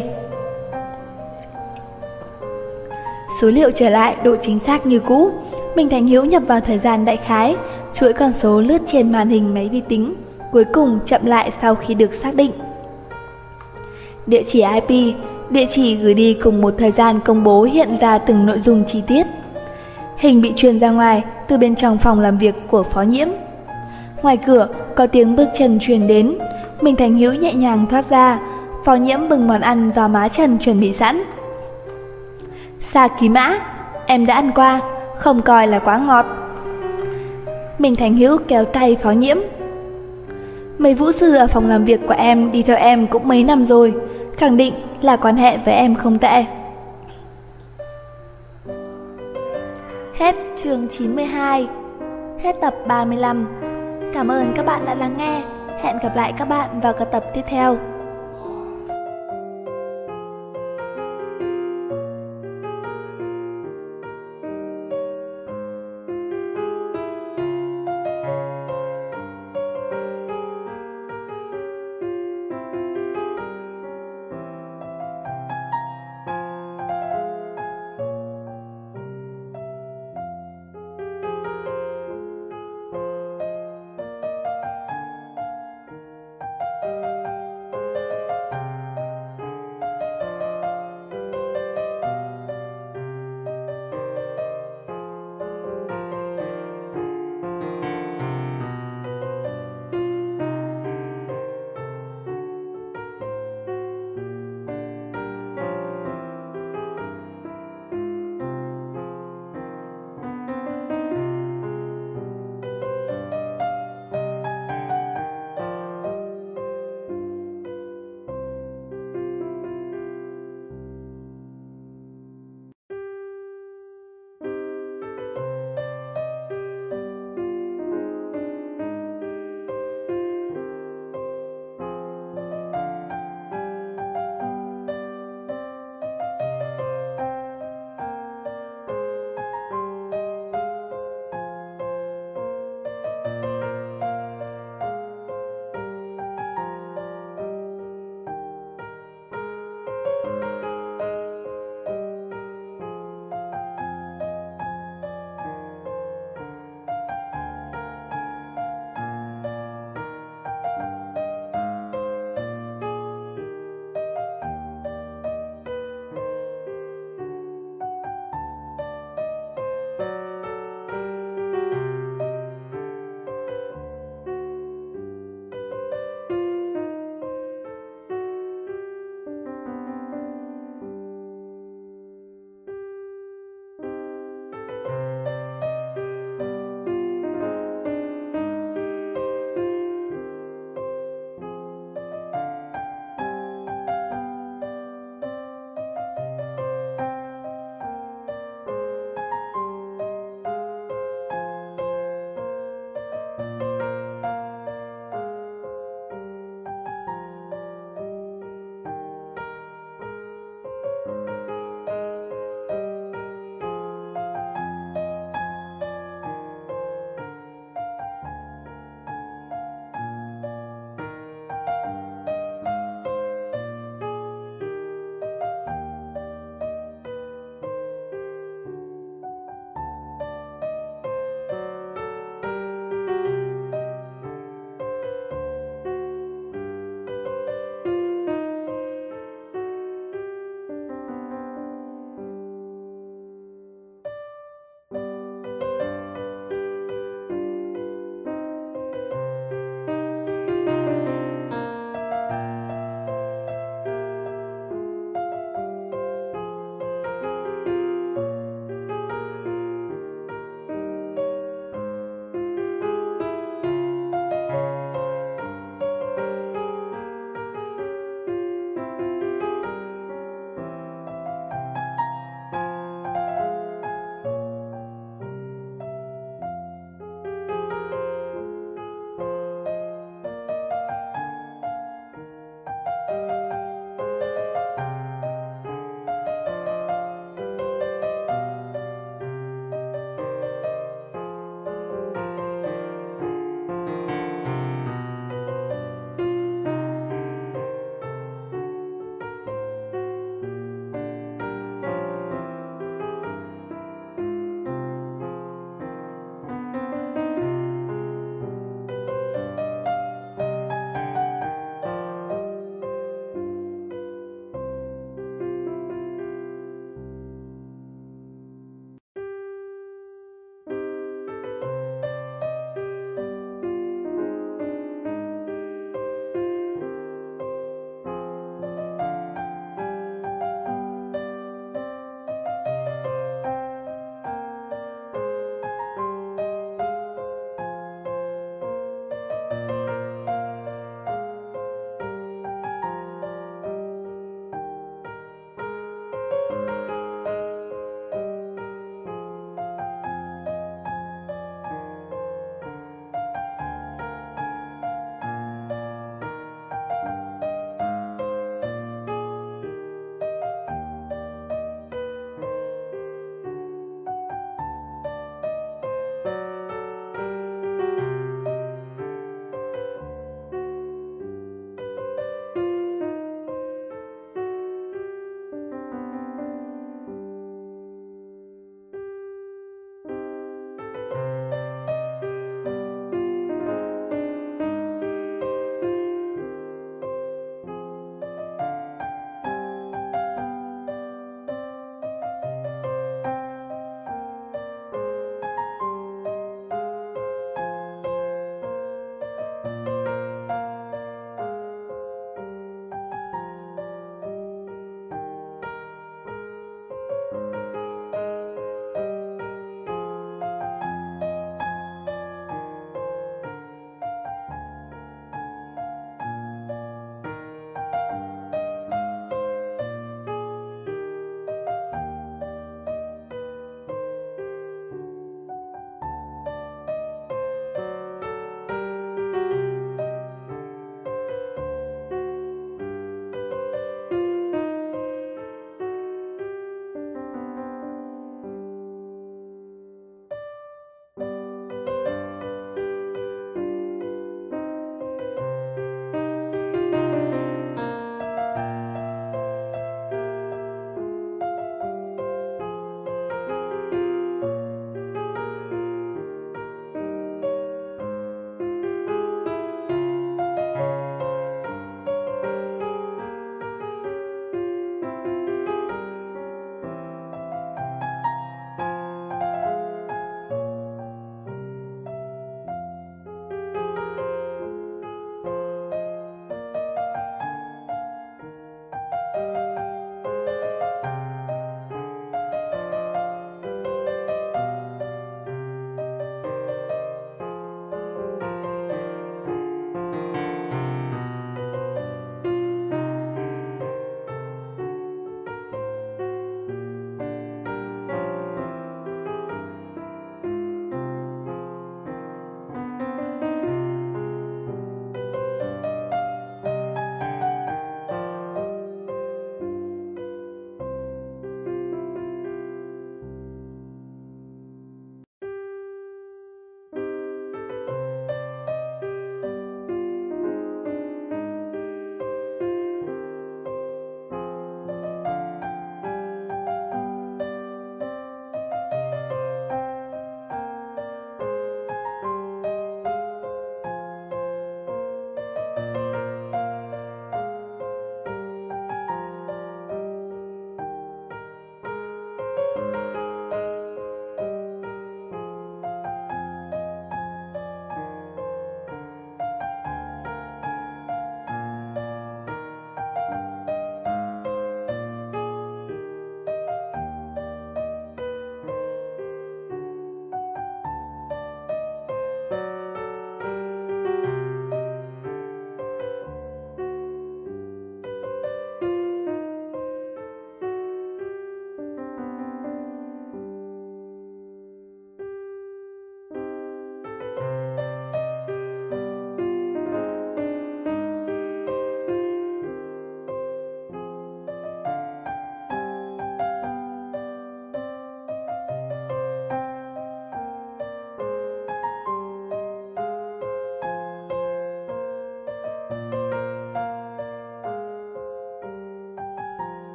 Số liệu trở lại độ chính xác như cũ. Minh Thành Hữu nhập vào thời gian đại khái, chuỗi con số lướt trên màn hình máy vi tính, cuối cùng chậm lại sau khi được xác định. Địa chỉ IP, địa chỉ gửi đi cùng một thời gian công bố hiện ra từng nội dung chi tiết. Hình bị truyền ra ngoài từ bên trong phòng làm việc của Phó Nhiễm. Ngoài cửa có tiếng bước chân truyền đến, Minh Thành Hữu nhẹ nhàng thoát ra. Phó Nhiễm bưng món ăn do má Trần chuẩn bị sẵn. Sa ký mã, em đã ăn qua, không coi là quá ngọt. Minh Thành Hữu kéo tay Phó Nhiễm. Mấy vũ sư ở phòng làm việc của em đi theo em cũng mấy năm rồi, khẳng định là quan hệ với em không tệ. Hết chương 92. Hết tập 35. Cảm ơn các bạn đã lắng nghe. Hẹn gặp lại các bạn vào các tập tiếp theo.